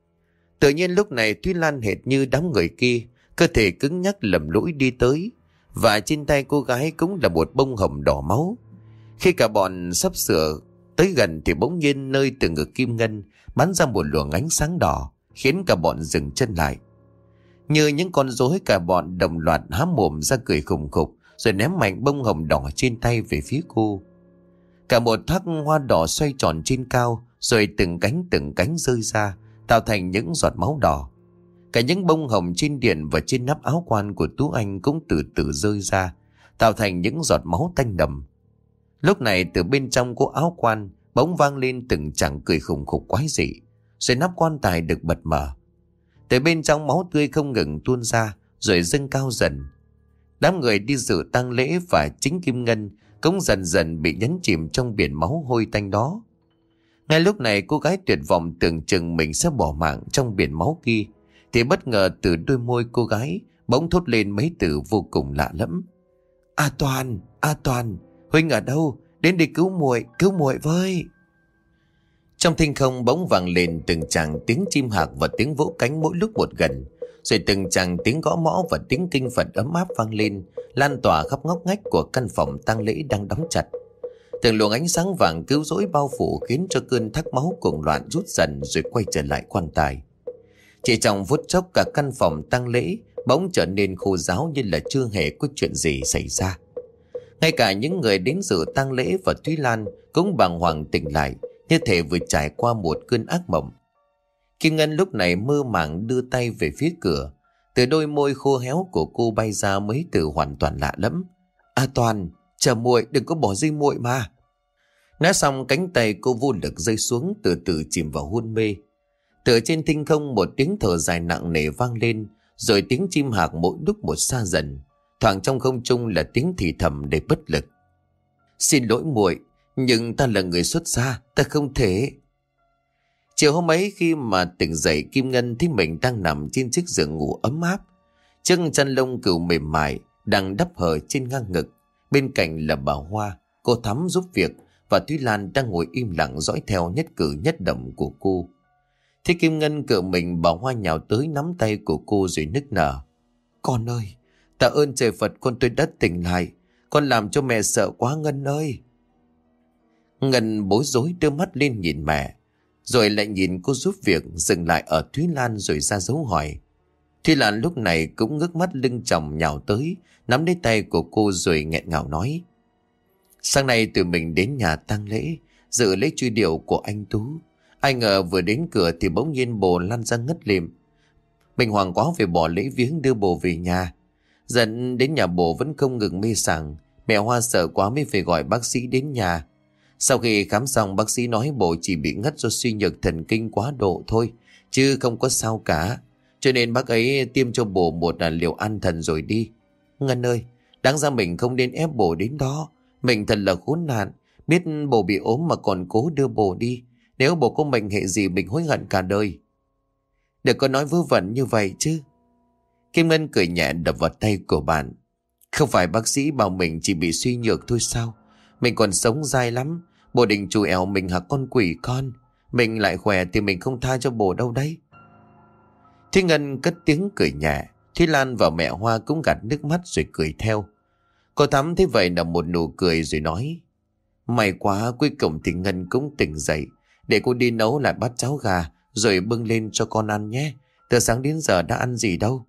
S1: Tự nhiên lúc này Thúy Lan hệt như đám người kia, cơ thể cứng nhắc lầm lũi đi tới, và trên tay cô gái cũng là một bông hồng đỏ máu. Khi cả bọn sắp sửa tới gần thì bỗng nhiên nơi từ ngực Kim Ngân bắn ra một luồng ánh sáng đỏ, khiến cả bọn dừng chân lại. Như những con rối, cả bọn đồng loạt há mồm ra cười khùng khục, rồi ném mạnh bông hồng đỏ trên tay về phía cô. Cả một thác hoa đỏ xoay tròn trên cao, rồi từng cánh từng cánh rơi ra, tạo thành những giọt máu đỏ. Cả những bông hồng trên điện và trên nắp áo quan của Tú Anh cũng từ từ rơi ra, tạo thành những giọt máu tanh đậm. Lúc này từ bên trong cô áo quan bỗng vang lên từng chàng cười khùng khục quái dị, rồi nắp quan tài được bật mở. Từ bên trong máu tươi không ngừng tuôn ra rồi dâng cao dần. Đám người đi dự tang lễ và chính Kim Ngân cũng dần dần bị nhấn chìm trong biển máu hôi tanh đó. Ngay lúc này cô gái tuyệt vọng tưởng chừng mình sẽ bỏ mạng trong biển máu kia, thì bất ngờ từ đôi môi cô gái bỗng thốt lên mấy từ vô cùng lạ lẫm. A Toàn, A Toàn, huynh ở đâu? Đến đi cứu muội, cứu muội với. Trong thinh không bỗng vang lên từng tràng tiếng chim hạc và tiếng vỗ cánh mỗi lúc một gần, rồi từng tràng tiếng gõ mõ và tiếng kinh Phật ấm áp vang lên, lan tỏa khắp ngóc ngách của căn phòng tang lễ đang đóng chặt. Từng luồng ánh sáng vàng cứu rỗi bao phủ, khiến cho cơn thác máu cuồng loạn rút dần rồi quay trở lại quan tài. Chỉ trong phút chốc cả căn phòng tang lễ bỗng trở nên khô ráo như là chưa hề có chuyện gì xảy ra. Ngay cả những người đến dự tang lễ và Thúy Lan cũng bàng hoàng tỉnh lại, như thể vừa trải qua một cơn ác mộng. Kim Ngân lúc này mơ màng đưa tay về phía cửa, từ đôi môi khô héo của cô bay ra mấy từ hoàn toàn lạ lẫm. A Toàn, chờ muội, đừng có bỏ rơi muội mà. Nói xong cánh tay cô vô lực rơi xuống, từ từ chìm vào hôn mê. Từ trên thinh không một tiếng thở dài nặng nề vang lên, rồi tiếng chim hạc mỗi lúc một xa dần. Thoảng trong không trung là tiếng thì thầm đầy bất lực. Xin lỗi muội, Nhưng ta là người xuất gia, ta không thể. Chiều hôm ấy khi mà tỉnh dậy, Kim Ngân thấy mình đang nằm trên chiếc giường ngủ ấm áp. Chiếc chăn lông cừu mềm mại đang đắp hở trên ngang ngực. Bên cạnh là bà Hoa, cô Thắm giúp việc, và Thúy Lan đang ngồi im lặng dõi theo nhất cử nhất động của cô. Thế Kim Ngân cựa mình, bà Hoa nhào tới nắm tay của cô rồi nức nở. Con ơi, tạ ơn trời Phật con tôi đã tỉnh lại. Con làm cho mẹ sợ quá Ngân ơi. Ngân bối rối đưa mắt lên nhìn mẹ, rồi lại nhìn cô giúp việc, dừng lại ở Thúy Lan rồi ra dấu hỏi. Thúy Lan lúc này cũng ngước mắt lưng chồng nhào tới, nắm lấy tay của cô rồi nghẹn ngào nói. Sáng nay tụi mình đến nhà tang lễ, dự lễ truy điệu của anh Tú. Ai ngờ vừa đến cửa thì bỗng nhiên bồ lăn ra ngất lịm. Mình hoảng quá phải bỏ lễ viếng đưa bồ về nhà. Dẫn đến nhà bồ vẫn không ngừng mê sảng. Mẹ Hoa sợ quá mới phải gọi bác sĩ đến nhà. Sau khi khám xong, bác sĩ nói bồ chỉ bị ngất do suy nhược thần kinh quá độ thôi, chứ không có sao cả. Cho nên bác ấy tiêm cho bồ một là liều an thần rồi đi. Ngân ơi, đáng ra mình không nên ép bồ đến đó. Mình thật là khốn nạn, biết bồ bị ốm mà còn cố đưa bồ đi. Nếu bồ có mệnh hệ gì mình hối hận cả đời. Đừng có nói vớ vẩn như vậy chứ. Kim Ngân cười nhẹ đập vào tay của bạn. Không phải bác sĩ bảo mình chỉ bị suy nhược thôi sao? Mình còn sống dai lắm. Bồ định chù ẻo mình hả con quỷ con? Mình lại khỏe thì mình không tha cho bồ đâu đấy. Thúy Ngân cất tiếng cười nhẹ. Thúy Lan và mẹ Hoa cũng gạt nước mắt rồi cười theo. Cô Thắm thấy vậy là một nụ cười rồi nói. May quá, cuối cùng thì Ngân cũng tỉnh dậy. Để cô đi nấu lại bát cháo gà rồi bưng lên cho con ăn nhé. Từ sáng đến giờ đã ăn gì đâu.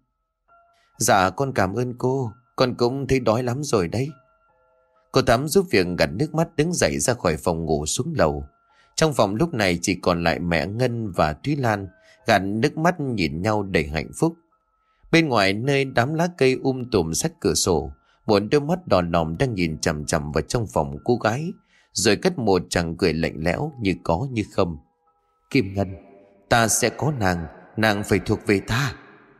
S1: Dạ con cảm ơn cô. Con cũng thấy đói lắm rồi đấy. Cô Thắm giúp việc gạt nước mắt đứng dậy ra khỏi phòng ngủ xuống lầu. Trong phòng lúc này chỉ còn lại mẹ Ngân và Thúy Lan, gạt nước mắt nhìn nhau đầy hạnh phúc. Bên ngoài nơi đám lá cây um tùm sát cửa sổ, một đôi mắt đỏ lòm đang nhìn chằm chằm vào trong phòng cô gái, rồi cất một tràng cười lạnh lẽo như có như không. Kim Ngân, ta sẽ có nàng, nàng phải thuộc về ta.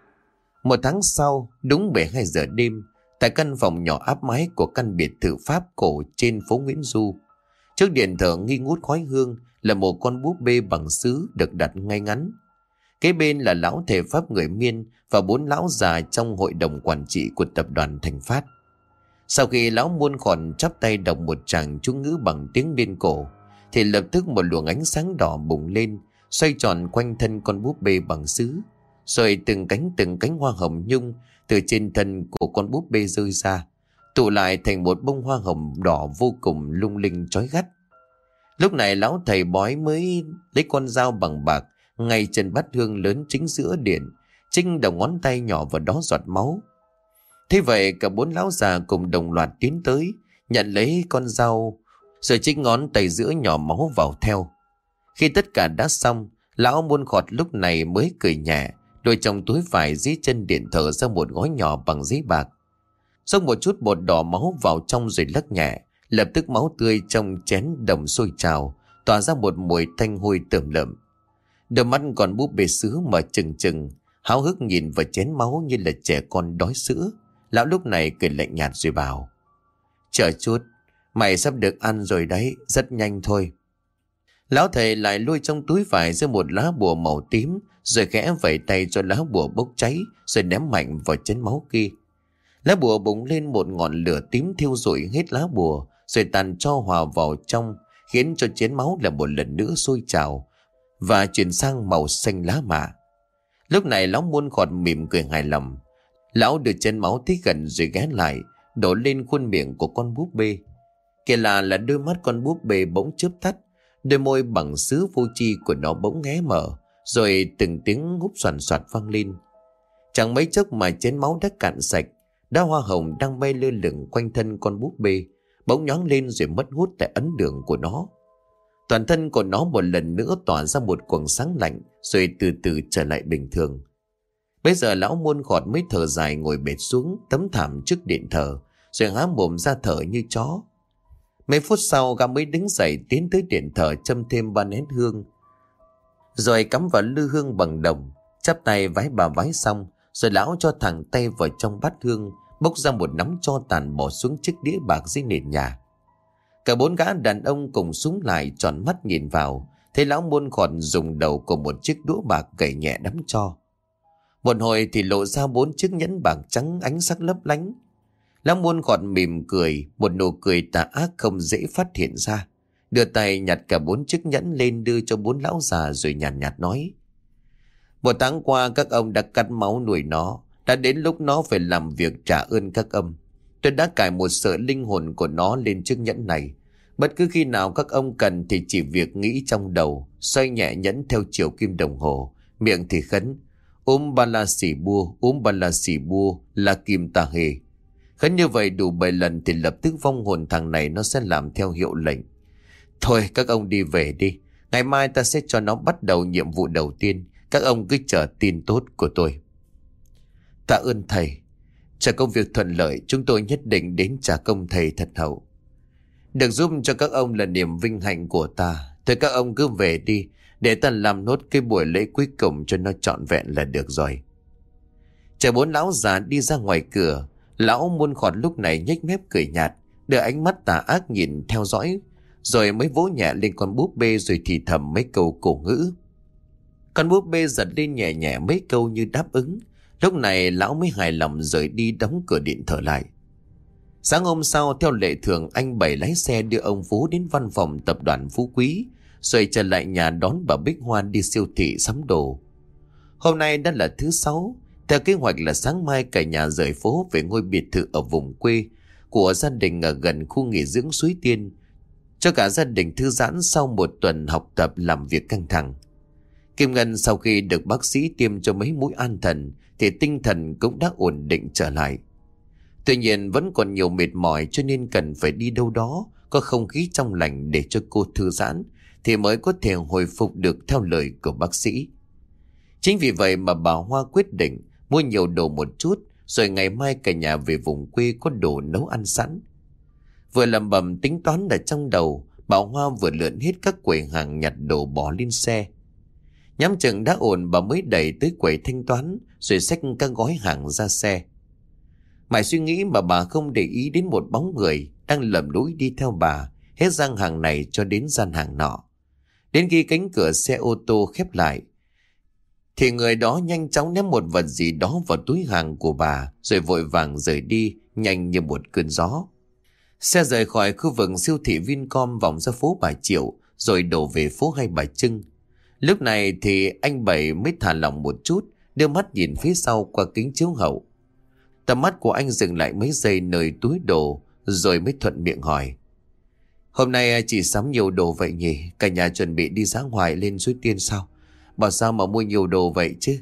S1: Một tháng sau, đúng mười hai giờ đêm, tại căn phòng nhỏ áp mái của căn biệt thự Pháp cổ trên phố Nguyễn Du, trước điện thờ nghi ngút khói hương là một con búp bê bằng sứ được đặt ngay ngắn. Kế bên là lão thầy Pháp người Miên và bốn lão già trong hội đồng quản trị của tập đoàn Thành Phát. Sau khi lão Muôn Khòn chắp tay đọc một tràng chú ngữ bằng tiếng Liên cổ, thì lập tức một luồng ánh sáng đỏ bùng lên, xoay tròn quanh thân con búp bê bằng sứ, rồi từng cánh từng cánh hoa hồng nhung từ trên thân của con búp bê rơi ra, tụ lại thành một bông hoa hồng đỏ vô cùng lung linh chói gắt. Lúc này lão thầy bói mới lấy con dao bằng bạc ngay chân bát hương lớn chính giữa điện, chinh đầu ngón tay nhỏ vào đó giọt máu. Thế vậy cả bốn lão già cùng đồng loạt tiến tới, nhận lấy con dao, rồi chích ngón tay giữa nhỏ máu vào theo. Khi tất cả đã xong, lão Muôn Khọt lúc này mới cười nhẹ, đôi trong túi vải dưới chân điện thờ ra một gói nhỏ bằng giấy bạc, xông một chút bột đỏ máu vào trong rồi lắc nhẹ. Lập tức máu tươi trong chén đồng sôi trào, tỏa ra một mùi thanh hôi tởm lợm. Đôi mắt còn búp bê sứ mở trừng trừng, háo hức nhìn vào chén máu như là trẻ con đói sữa. Lão lúc này cười lạnh nhạt rồi bảo: Chờ chút, mày sắp được ăn rồi đấy, rất nhanh thôi. Lão thầy lại lôi trong túi vải ra một lá bùa màu tím, rồi khẽ vẩy tay cho lá bùa bốc cháy, rồi ném mạnh vào chén máu kia. Lá bùa bùng lên một ngọn lửa tím thiêu rụi hết lá bùa, rồi tàn cho hòa vào trong, khiến cho chén máu là một lần nữa sôi trào và chuyển sang màu xanh lá mạ. Lúc này lão Muôn Khọt mỉm cười hài lòng. Lão đưa chén máu tới gần rồi ghé lại, đổ lên khuôn miệng của con búp bê. Kể là là đôi mắt con búp bê bỗng chớp tắt, đôi môi bằng sứ vô tri của nó bỗng hé mở, rồi từng tiếng húp xoàn xoạt vang lên. Chẳng mấy chốc mà chén máu đã cạn sạch. Đóa hoa hồng đang bay lơ lửng quanh thân con búp bê bỗng nhoáng lên rồi mất hút tại ấn đường của nó. Toàn thân của nó một lần nữa tỏa ra một quầng sáng lạnh, rồi từ từ trở lại bình thường. Bây giờ lão Muôn Khọt mới thở dài ngồi bệt xuống tấm thảm trước điện thờ, rồi há mồm ra thở như chó. Mấy phút sau gã mới đứng dậy tiến tới điện thờ châm thêm ba nén hương, rồi cắm vào lư hương bằng đồng, chắp tay vái bà vái xong, rồi lão cho thẳng tay vào trong bát hương, bốc ra một nắm tro tàn bỏ xuống chiếc đĩa bạc dưới nền nhà. Cả bốn gã đàn ông cùng súng lại tròn mắt nhìn vào, thấy lão muôn khọt dùng đầu của một chiếc đũa bạc gảy nhẹ đắm cho. Một hồi thì lộ ra bốn chiếc nhẫn bạc trắng ánh sắc lấp lánh. Lão muôn khọt mỉm cười, một nụ cười tà ác không dễ phát hiện ra. Đưa tay nhặt cả bốn chiếc nhẫn lên đưa cho bốn lão già rồi nhàn nhạt, nhạt nói: Một tháng qua các ông đã cắt máu nuôi nó, đã đến lúc nó phải làm việc trả ơn các ông. Tôi đã cài một sợi linh hồn của nó lên chiếc nhẫn này. Bất cứ khi nào các ông cần thì chỉ việc nghĩ trong đầu, xoay nhẹ nhẫn theo chiều kim đồng hồ, miệng thì khấn: Ôm ba la xỉ bua, ôm ba la xỉ bua là kim tà hề. Khấn như vậy đủ bảy lần thì lập tức vong hồn thằng này nó sẽ làm theo hiệu lệnh. Thôi các ông đi về đi, ngày mai ta sẽ cho nó bắt đầu nhiệm vụ đầu tiên. Các ông cứ chờ tin tốt của tôi. Tạ ơn thầy. Chờ công việc thuận lợi, chúng tôi nhất định đến trả công thầy thật hậu. Được giúp cho các ông là niềm vinh hạnh của ta. Thôi các ông cứ về đi, để ta làm nốt cái buổi lễ cuối cùng cho nó trọn vẹn là được rồi. Chờ bốn lão già đi ra ngoài cửa, lão muôn khọt lúc này nhếch mép cười nhạt, đưa ánh mắt tà ác nhìn theo dõi, rồi mới vỗ nhẹ lên con búp bê rồi thì thầm mấy câu cổ ngữ. Con búp bê giật lên nhẹ nhẹ mấy câu như đáp ứng. Lúc này lão mới hài lòng rời đi đóng cửa điện thở lại. Sáng hôm sau theo lệ thường, anh Bảy lái xe đưa ông Phú đến văn phòng tập đoàn Phú Quý, rồi trở lại nhà đón bà Bích Hoa đi siêu thị sắm đồ. Hôm nay đã là thứ sáu, theo kế hoạch là sáng mai cả nhà rời phố về ngôi biệt thự ở vùng quê của gia đình ở gần khu nghỉ dưỡng Suối Tiên, cho cả gia đình thư giãn sau một tuần học tập làm việc căng thẳng. Kim Ngân sau khi được bác sĩ tiêm cho mấy mũi an thần thì tinh thần cũng đã ổn định trở lại. Tuy nhiên vẫn còn nhiều mệt mỏi, cho nên cần phải đi đâu đó có không khí trong lành để cho cô thư giãn thì mới có thể hồi phục được theo lời của bác sĩ. Chính vì vậy mà bà Hoa quyết định mua nhiều đồ một chút, rồi ngày mai cả nhà về vùng quê có đồ nấu ăn sẵn. Vừa lẩm bẩm tính toán ở trong đầu, bà Hoa vừa lượn hết các quầy hàng nhặt đồ bỏ lên xe. Nhắm chừng đã ổn, bà mới đẩy tới quầy thanh toán rồi xách các gói hàng ra xe. Mãi suy nghĩ mà bà không để ý đến một bóng người đang lầm lũi đi theo bà, hết gian hàng này cho đến gian hàng nọ. Đến khi cánh cửa xe ô tô khép lại thì người đó nhanh chóng ném một vật gì đó vào túi hàng của bà, rồi vội vàng rời đi nhanh như một cơn gió. Xe rời khỏi khu vực siêu thị Vincom vòng ra phố Bà Triệu rồi đổ về phố Hai Bà Trưng. Lúc này thì anh Bảy mới thả lỏng một chút, đưa mắt nhìn phía sau qua kính chiếu hậu. Tầm mắt của anh dừng lại mấy giây nơi túi đồ, rồi mới thuận miệng hỏi: Hôm nay chị sắm nhiều đồ vậy nhỉ? Cả nhà chuẩn bị đi dã ngoại lên Suối Tiên sao? Bảo sao mà mua nhiều đồ vậy chứ?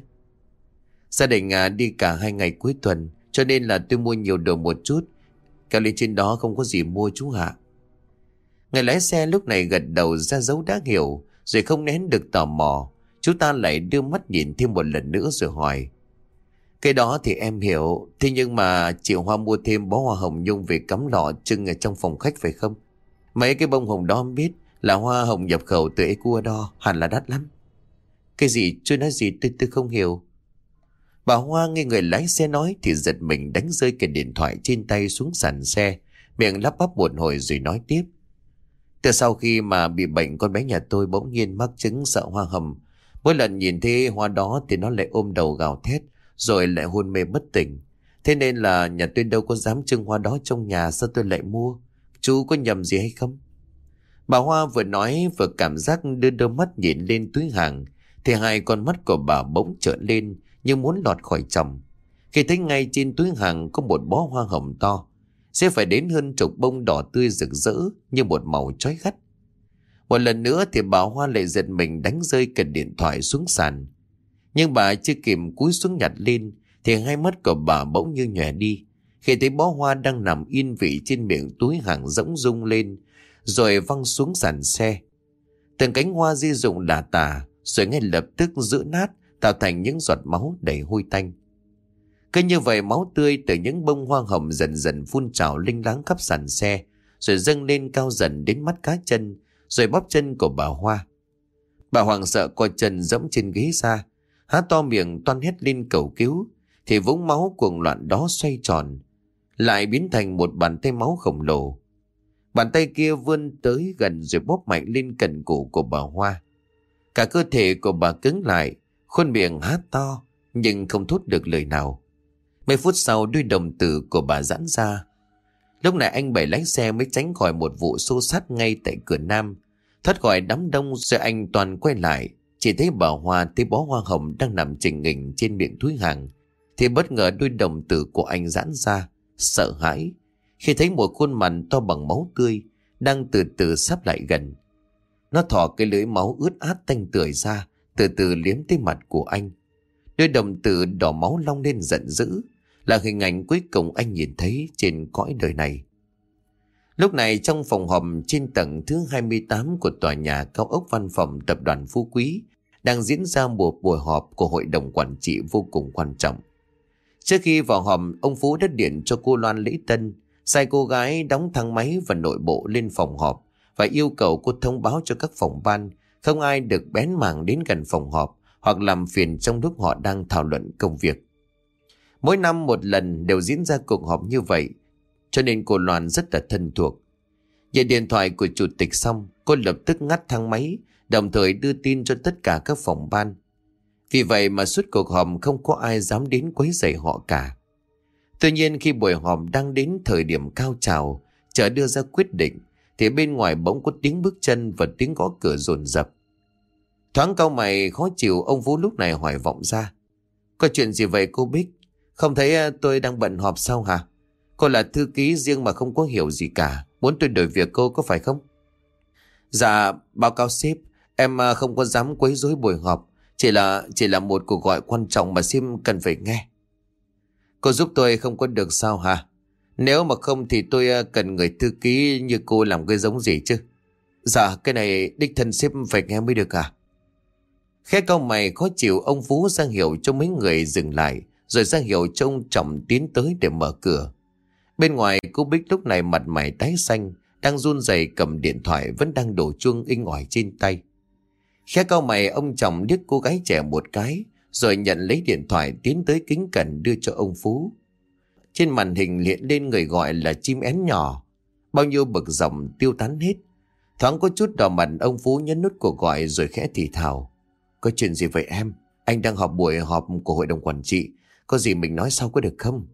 S1: Gia đình à, đi cả hai ngày cuối tuần, cho nên là tôi mua nhiều đồ một chút. Kéo lên trên đó không có gì mua chú ạ. Người lái xe lúc này gật đầu ra dấu đã hiểu, rồi không nén được tò mò. Chú ta lại đưa mắt nhìn thêm một lần nữa rồi hỏi: Cái đó thì em hiểu, thế nhưng mà chị Hoa mua thêm bó hoa hồng nhung về cắm lọ trưng ở trong phòng khách phải không? Mấy cái bông hồng đó em biết là hoa hồng nhập khẩu từ Ecuador, hẳn là đắt lắm. Cái gì? Chú nói gì tôi, tôi không hiểu. Bà Hoa nghe người lái xe nói thì giật mình đánh rơi cái điện thoại trên tay xuống sàn xe, miệng lắp bắp một hồi rồi nói tiếp: Từ sau khi mà bị bệnh, con bé nhà tôi bỗng nhiên mắc chứng sợ hoa hồng. Mỗi lần nhìn thấy hoa đó thì nó lại ôm đầu gào thét, rồi lại hôn mê bất tỉnh. Thế nên là nhà tôi đâu có dám trưng hoa đó trong nhà, sao tôi lại mua? Chú có nhầm gì hay không? Bà Hoa vừa nói vừa cảm giác đưa đôi mắt nhìn lên túi hàng, thì hai con mắt của bà bỗng trợn lên như muốn lọt khỏi chồng. Khi thấy ngay trên túi hàng có một bó hoa hồng to, sẽ phải đến hơn chục bông đỏ tươi rực rỡ như một màu chói gắt. Một lần nữa thì bà Hoa lại giật mình đánh rơi cả điện thoại xuống sàn. Nhưng bà chưa kịp cúi xuống nhặt lên thì hai mắt của bà bỗng như nhòe đi khi thấy bó hoa đang nằm yên vị trên miệng túi hàng rỗng rung lên rồi văng xuống sàn xe. Từng cánh hoa di rụng lả tả rồi ngay lập tức giữa nát, tạo thành những giọt máu đầy hôi tanh. Cứ như vậy máu tươi từ những bông hoa hồng dần dần phun trào linh láng khắp sàn xe, rồi dâng lên cao dần đến mắt cá chân, rồi bóp chân của bà Hoa. Bà hoảng sợ co chân dẫm trên ghế ra, há to miệng toan hét lên cầu cứu, thì vũng máu cuồng loạn đó xoay tròn, lại biến thành một bàn tay máu khổng lồ. Bàn tay kia vươn tới gần rồi bóp mạnh lên cần cổ của bà Hoa. Cả cơ thể của bà cứng lại, khuôn miệng há to nhưng không thốt được lời nào. Mấy phút sau đuôi đồng tử của bà giãn ra. Lúc này anh Bảy lái xe mới tránh khỏi một vụ xô xát ngay tại cửa Nam. Thoát khỏi đám đông rồi anh toàn quay lại. Chỉ thấy bà Hoa thấy bó hoa hồng đang nằm chình nghình trên miệng túi hàng. Thì bất ngờ đuôi đồng tử của anh giãn ra, sợ hãi khi thấy một khuôn mặt to bằng máu tươi đang từ từ sắp lại gần. Nó thò cái lưỡi máu ướt át tanh tưởi ra, từ từ liếm tới mặt của anh. Đôi đồng tử đỏ máu long lên giận dữ, là hình ảnh cuối cùng anh nhìn thấy trên cõi đời này. Lúc này trong phòng họp trên tầng thứ hai mươi tám của tòa nhà cao ốc văn phòng tập đoàn Phú Quý đang diễn ra một buổi họp của hội đồng quản trị vô cùng quan trọng. Trước khi vào họp, ông Phú đã điện cho cô Loan lễ tân, sai cô gái đóng thang máy và nội bộ lên phòng họp và yêu cầu cô thông báo cho các phòng ban không ai được bén mảng đến gần phòng họp hoặc làm phiền trong lúc họ đang thảo luận công việc. Mỗi năm một lần đều diễn ra cuộc họp như vậy, cho nên cô Loan rất là thân thuộc. Nhận điện thoại của chủ tịch xong, cô lập tức ngắt thang máy, đồng thời đưa tin cho tất cả các phòng ban. Vì vậy mà suốt cuộc họp không có ai dám đến quấy rầy họ cả. Tuy nhiên khi buổi họp đang đến thời điểm cao trào, chờ đưa ra quyết định, thì bên ngoài bỗng có tiếng bước chân và tiếng gõ cửa dồn dập. Thoáng cau mày khó chịu, ông Phú lúc này hỏi vọng ra: "Có chuyện gì vậy cô Bích? Không thấy tôi đang bận họp sao hả? Cô là thư ký riêng mà không có hiểu gì cả, muốn tôi đổi việc cô có phải không?" "Dạ, báo cáo sếp, em không có dám quấy rối buổi họp, chỉ là chỉ là một cuộc gọi quan trọng mà sếp cần phải nghe." "Cô giúp tôi không có được sao hả? Nếu mà không thì tôi cần người thư ký như cô làm cái giống gì chứ?" "Dạ, cái này đích thân sếp phải nghe mới được à?" Khẽ cau mày khó chịu, ông Phú ra hiệu cho mấy người dừng lại, rồi ra hiệu cho ông Trọng tiến tới để mở cửa. Bên ngoài cô Bích lúc này mặt mày tái xanh, đang run rẩy cầm điện thoại vẫn đang đổ chuông inh ỏi trên tay. Khẽ cau mày, ông Trọng liếc cô gái trẻ một cái, rồi nhận lấy điện thoại tiến tới kính cẩn đưa cho ông Phú. Trên màn hình hiện lên người gọi là chim én nhỏ, bao nhiêu bực dòng tiêu tán hết. Thoáng có chút đỏ mặt, ông Phú nhấn nút cuộc gọi rồi khẽ thì thào: "Có chuyện gì vậy em? Anh đang họp buổi họp của hội đồng quản trị, có gì mình nói sau có được không?"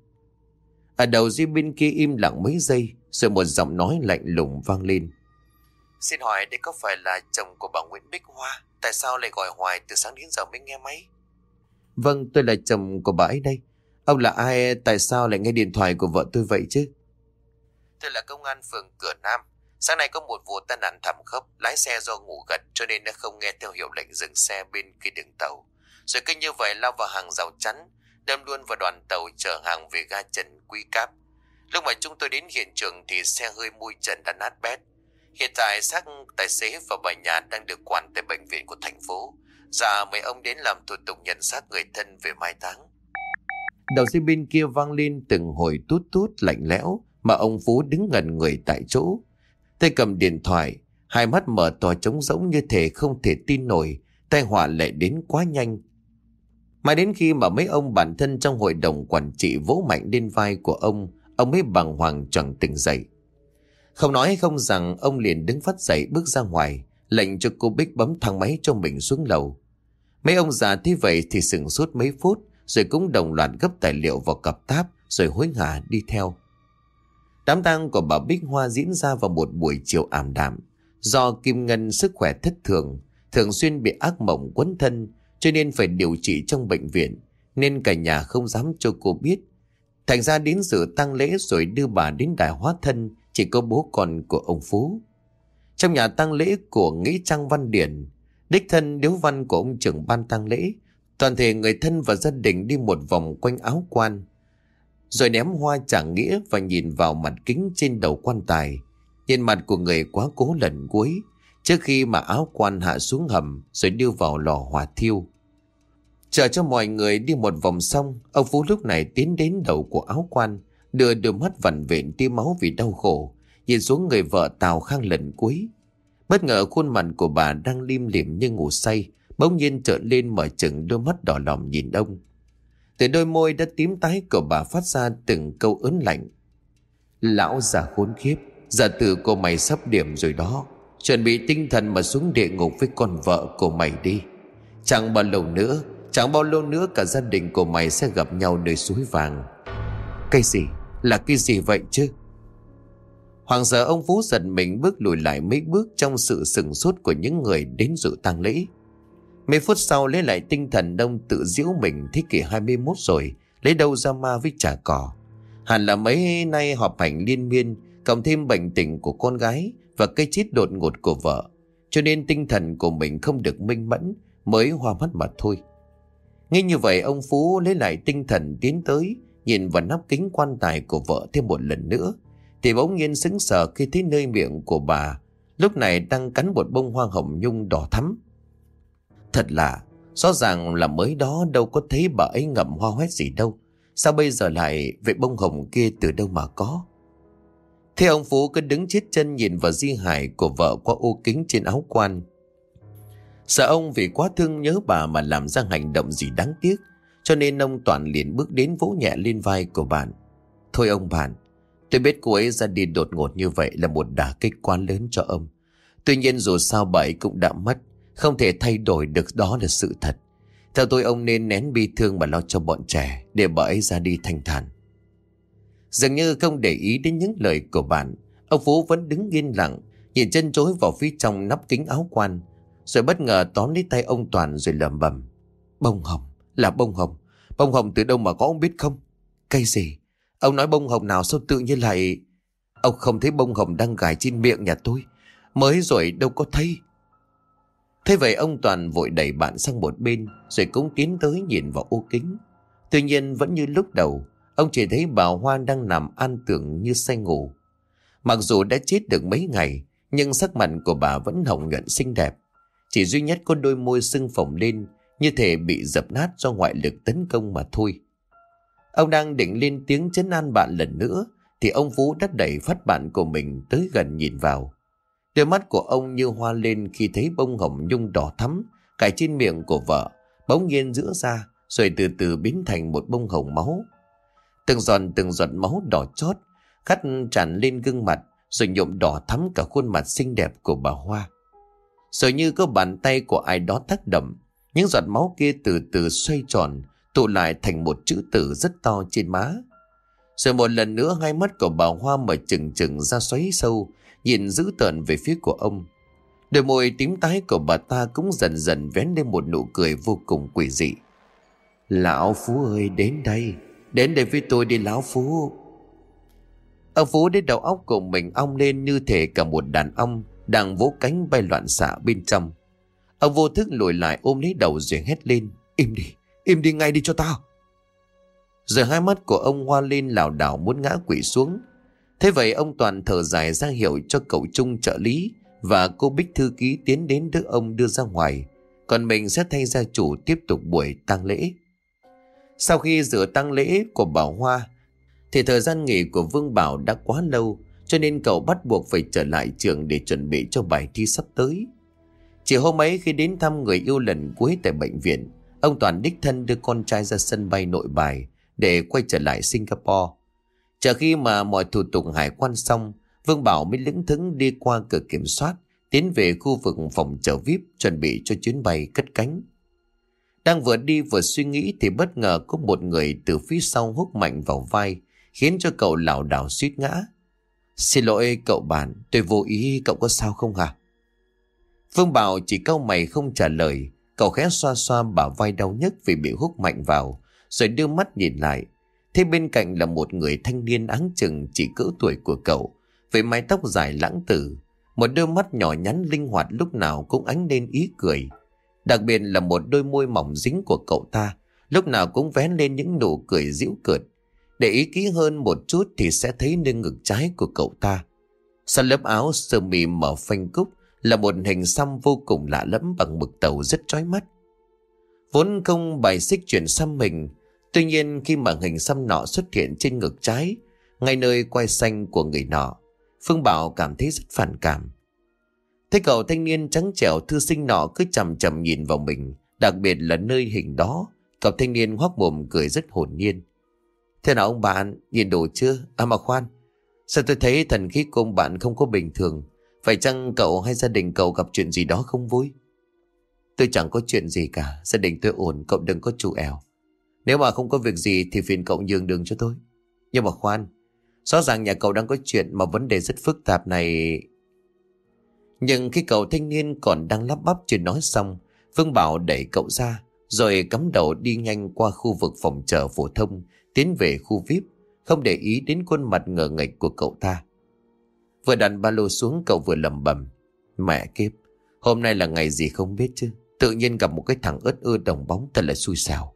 S1: Ở đầu dây bên kia im lặng mấy giây, rồi một giọng nói lạnh lùng vang lên: "Xin hỏi đây có phải là chồng của bà Nguyễn Bích Hoa? Tại sao lại gọi hoài từ sáng đến giờ mới nghe máy?" "Vâng, tôi là chồng của bà ấy đây. Ông là ai? Tại sao lại nghe điện thoại của vợ tôi vậy chứ?" "Tôi là công an phường Cửa Nam. Sáng nay có một vụ tai nạn thảm khốc, lái xe do ngủ gật cho nên đã không nghe theo hiệu lệnh dừng xe bên kia đường tàu, rồi cứ như vậy lao vào hàng rào chắn, đâm luôn vào đoàn tàu chở hàng về ga Trần Quý Cáp. Lúc mà chúng tôi đến hiện trường thì xe hơi mui trần đã nát bét. Hiện tại xác tài xế và bà nhà đang được quản tại bệnh viện của thành phố. Dạ mời ông đến làm thủ tục nhận xác người thân về mai táng." Đầu dây bên kia vang lên từng hồi tút tút lạnh lẽo, mà ông Phú đứng ngẩn người tại chỗ, tay cầm điện thoại, hai mắt mở to trống rỗng như thể không thể tin nổi tai họa lại đến quá nhanh. Mãi đến khi mà mấy ông bản thân trong hội đồng quản trị vỗ mạnh lên vai của ông, ông mới bàng hoàng choàng tỉnh dậy. Không nói không rằng, ông liền đứng phát dậy bước ra ngoài, lệnh cho cô Bích bấm thang máy cho mình xuống lầu. Mấy ông già thế vậy thì sửng sốt mấy phút, rồi cũng đồng loạt gấp tài liệu vào cặp táp rồi hối hả đi theo. Đám tang của bà Bích Hoa diễn ra vào một buổi chiều ảm đạm. Do Kim Ngân sức khỏe thất thường, thường xuyên bị ác mộng quấn thân, cho nên phải điều trị trong bệnh viện, nên cả nhà không dám cho cô biết. Thành ra đến dự tang lễ rồi đưa bà đến đài hóa thân chỉ có bố con của ông Phú. Trong nhà tang lễ của nghĩa trang Văn Điển, đích thân điếu văn của ông trưởng ban tang lễ, toàn thể người thân và gia đình đi một vòng quanh áo quan, rồi ném hoa trả nghĩa và nhìn vào mặt kính trên đầu quan tài. Nhìn mặt của người quá cố lần cuối trước khi mà áo quan hạ xuống hầm rồi đưa vào lò hỏa thiêu. Chờ cho mọi người đi một vòng xong, ông Phú lúc này tiến đến đầu của áo quan, đưa đôi mắt vằn vện tia máu vì đau khổ, nhìn xuống người vợ Tào Khang lần cuối. Bất ngờ khuôn mặt của bà đang lim lìm như ngủ say bỗng nhiên trợn lên, mở chừng đôi mắt đỏ lòm nhìn ông. Từ đôi môi đã tím tái của bà phát ra từng câu ớn lạnh: "Lão già khốn khiếp, Giả tử của mày sắp điểm rồi đó. Chuẩn bị tinh thần mà xuống địa ngục với con vợ của mày đi. Chẳng bao lâu nữa Chẳng bao lâu nữa cả gia đình của mày sẽ gặp nhau nơi suối vàng. Cái gì? Là cái gì vậy chứ? Hoàng sợ ông Phú giật mình bước lùi lại mấy bước trong sự sửng sốt của những người đến dự tang lễ. Mấy phút sau lấy lại tinh thần, ông tự giễu mình thế kỷ hai mươi mốt rồi, lấy đâu ra ma với chả cỏ. Hẳn là mấy nay họp hành liên miên, cộng thêm bệnh tình của con gái và cái chết đột ngột của vợ, cho nên tinh thần của mình không được minh mẫn, mới hoa mắt mà thôi. Nghĩ như vậy, ông Phú lấy lại tinh thần tiến tới, nhìn vào nắp kính quan tài của vợ thêm một lần nữa, thì bỗng nhiên sững sờ khi thấy nơi miệng của bà lúc này đang cắn một bông hoa hồng nhung đỏ thắm. Thật lạ, rõ ràng là mới đó đâu có thấy bà ấy ngậm hoa hoét gì đâu. Sao bây giờ lại vậy? Bông hồng kia từ đâu mà có? Thế ông Phú cứ đứng chết chân nhìn vào di hài của vợ qua ô kính trên áo quan. Sợ ông vì quá thương nhớ bà mà làm ra hành động gì đáng tiếc, cho nên ông Toàn liền bước đến vỗ nhẹ lên vai của bạn. Thôi ông bạn, tôi biết cô ấy ra đi đột ngột như vậy là một đả kích quá lớn cho ông. Tuy nhiên dù sao bà ấy cũng đã mất, không thể thay đổi được, đó là sự thật. Theo tôi, ông nên nén bi thương mà lo cho bọn trẻ, để bà ấy ra đi thanh thản. Dường như không để ý đến những lời của bạn, ông Phú vẫn đứng yên lặng, nhìn chân chối vào phía trong nắp kính áo quan, rồi bất ngờ tóm lấy tay ông Toàn rồi lẩm bẩm. Bông hồng, là bông hồng. Bông hồng từ đâu mà có, ông biết không? Cái gì? Ông nói bông hồng nào sao tự nhiên lại... Ông không thấy bông hồng đang gài trên miệng nhà tôi? Mới rồi đâu có thấy. Thế vậy ông Toàn vội đẩy bạn sang một bên, rồi cũng tiến tới nhìn vào ô kính. Tuy nhiên vẫn như lúc đầu, ông chỉ thấy bà Hoa đang nằm an tưởng như say ngủ. Mặc dù đã chết được mấy ngày, nhưng sắc mặt của bà vẫn hồng nhuận xinh đẹp. Chỉ duy nhất có đôi môi sưng phồng lên, như thể bị dập nát do ngoại lực tấn công mà thôi. Ông đang định lên tiếng trấn an bạn lần nữa, thì ông Phú đã đẩy phát bạn của mình tới gần nhìn vào. Đôi mắt của ông như hoa lên khi thấy bông hồng nhung đỏ thắm cài trên miệng của vợ bỗng nhiên giãn ra, rồi từ từ biến thành một bông hồng máu. Từng giọt từng giọt máu đỏ chót cắt tràn lên gương mặt, rồi nhuộm đỏ thắm cả khuôn mặt xinh đẹp của bà Hoa. Rồi như có bàn tay của ai đó tác động, những giọt máu kia từ từ xoay tròn, tụ lại thành một chữ tử rất to trên má. Rồi một lần nữa hai mắt của bà Hoa mở trừng trừng ra xoáy sâu, nhìn dữ tợn về phía của ông. Đôi môi tím tái của bà ta cũng dần dần vén lên một nụ cười vô cùng quỷ dị. Lão Phú ơi, đến đây, đến đây với tôi đi lão Phú. Ông Phú đến đầu óc của mình ong lên như thể cả một đàn ong đang vỗ cánh bay loạn xạ bên trong. Ông vô thức lùi lại ôm lấy đầu rồi hét lên. Im đi, im đi ngay đi cho tao. Rồi hai mắt của ông hoa lên lảo đảo muốn ngã quỵ xuống. Thế vậy ông Toàn thở dài ra hiệu cho cậu Trung trợ lý và cô Bích thư ký tiến đến đỡ ông đưa ra ngoài, còn mình sẽ thay gia chủ tiếp tục buổi tang lễ. Sau khi rửa tang lễ của Bảo Hoa thì thời gian nghỉ của Vương Bảo đã quá lâu, cho nên cậu bắt buộc phải trở lại trường để chuẩn bị cho bài thi sắp tới. Chỉ hôm ấy khi đến thăm người yêu lần cuối tại bệnh viện, ông Toàn đích thân đưa con trai ra sân bay Nội Bài để quay trở lại Singapore. Chờ khi mà mọi thủ tục hải quan xong, Vương Bảo mới lững thững đi qua cửa kiểm soát, tiến về khu vực phòng chờ vi ai pi chuẩn bị cho chuyến bay cất cánh. Đang vừa đi vừa suy nghĩ thì bất ngờ có một người từ phía sau húc mạnh vào vai, khiến cho cậu lảo đảo suýt ngã. Xin lỗi cậu bạn, tôi vô ý, cậu có sao không hả? Vương Bảo chỉ cau mày không trả lời. Cậu khẽ xoa xoa bả vai đau nhức vì bị húc mạnh vào, rồi đưa mắt nhìn lại. Thế bên cạnh là một người thanh niên áng chừng chỉ cỡ tuổi của cậu, với mái tóc dài lãng tử, một đôi mắt nhỏ nhắn linh hoạt lúc nào cũng ánh lên ý cười. Đặc biệt là một đôi môi mỏng dính của cậu ta lúc nào cũng vén lên những nụ cười giễu cợt. Để ý kỹ hơn một chút thì sẽ thấy nơi ngực trái của cậu ta, sau lớp áo sơ mi màu phanh cúc, là một hình xăm vô cùng lạ lẫm bằng mực tàu rất chói mắt. Vốn không bài xích chuyện xăm mình, tuy nhiên khi mà hình xăm nọ xuất hiện trên ngực trái, ngay nơi quai xanh của người nọ, Phương Bảo cảm thấy rất phản cảm. Thấy cậu thanh niên trắng trẻo thư sinh nọ cứ chằm chằm nhìn vào mình, đặc biệt là nơi hình đó, cậu thanh niên hoác mồm cười rất hồn nhiên. Thế nào ông bạn, nhìn đủ chưa? À mà khoan, Sao tôi thấy thần khí của ông bạn không có bình thường? Phải chăng cậu hay gia đình cậu gặp chuyện gì đó không vui? Tôi chẳng có chuyện gì cả. Gia đình tôi ổn, cậu đừng có chủ ẻo. Nếu mà không có việc gì thì phiền cậu nhường đường cho tôi. Nhưng mà khoan, rõ ràng nhà cậu đang có chuyện mà vấn đề rất phức tạp này. Nhưng khi cậu thanh niên còn đang lắp bắp chưa nói xong, Vương Bảo đẩy cậu ra, rồi cắm đầu đi nhanh qua khu vực phòng chờ phổ thông, tiến về khu vi ai pi, không để ý đến khuôn mặt ngờ nghệch của cậu ta. Vừa đặt ba lô xuống, cậu vừa lẩm bẩm: mẹ kiếp, hôm nay là ngày gì không biết chứ, tự nhiên gặp một cái thằng ớt ưa đồng bóng, thật là xui xẻo.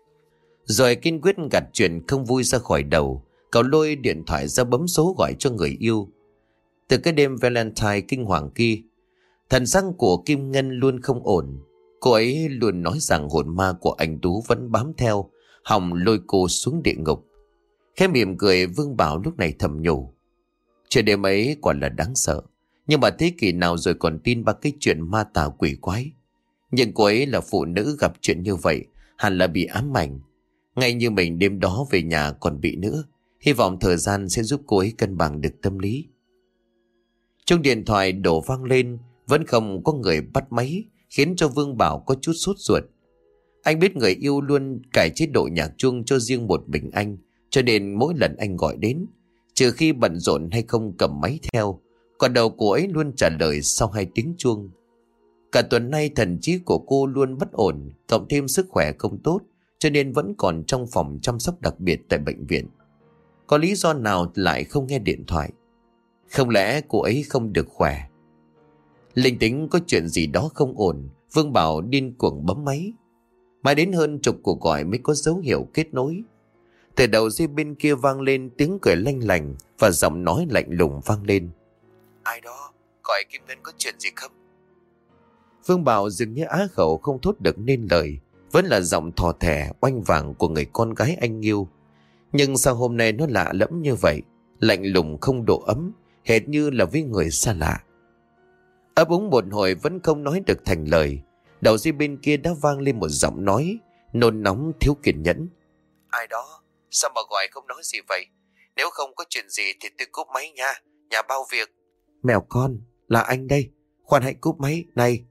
S1: Rồi kiên quyết gạt chuyện không vui ra khỏi đầu, cậu lôi điện thoại ra bấm số gọi cho người yêu. Từ cái đêm Valentine kinh hoàng kia, thần sắc của Kim Ngân luôn không ổn. Cô ấy luôn nói rằng hồn ma của anh Tú vẫn bám theo, hòng lôi cô xuống địa ngục. Khẽ mỉm cười, Vương Bảo lúc này thầm nhủ: chuyện đêm ấy quả là đáng sợ, nhưng mà thế kỷ nào rồi còn tin ba cái chuyện ma tà quỷ quái. Nhưng cô ấy là phụ nữ, gặp chuyện như vậy hẳn là bị ám ảnh, ngay như mình đêm đó về nhà còn bị nữa. Hy vọng thời gian sẽ giúp cô ấy cân bằng được tâm lý. Chuông điện thoại đổ vang lên, vẫn không có người bắt máy, khiến cho Vương Bảo có chút sốt ruột. Anh biết người yêu luôn cài chế độ nhạc chuông cho riêng một mình anh, cho nên mỗi lần anh gọi đến, trừ khi bận rộn hay không cầm máy theo, còn đầu cô ấy luôn trả lời sau hai tiếng chuông. Cả tuần nay thần trí của cô luôn bất ổn, cộng thêm sức khỏe không tốt, cho nên vẫn còn trong phòng chăm sóc đặc biệt tại bệnh viện. Có lý do nào lại không nghe điện thoại? Không lẽ cô ấy không được khỏe? Linh tính có chuyện gì đó không ổn, Vương Bảo điên cuồng bấm máy. Mãi đến hơn chục cuộc gọi mới có dấu hiệu kết nối. Từ đầu dây bên kia vang lên tiếng cười lanh lành và giọng nói lạnh lùng vang lên: ai đó, gọi Kim Ngân có chuyện gì không? Vương Bảo dường như á khẩu không thốt được nên lời, vẫn là giọng thò thẻ oanh vàng của người con gái anh yêu. Nhưng sao hôm nay nó lạ lẫm như vậy, lạnh lùng không độ ấm, hệt như là với người xa lạ. Ấp úng một hồi vẫn không nói được thành lời. Đầu dây bên kia đã vang lên một giọng nói nôn nóng thiếu kiên nhẫn: ai đó, sao mà gọi không nói gì vậy? Nếu không có chuyện gì thì tôi cúp máy nha, nhà bao việc. Mèo con, là anh đây, khoan hãy cúp máy này.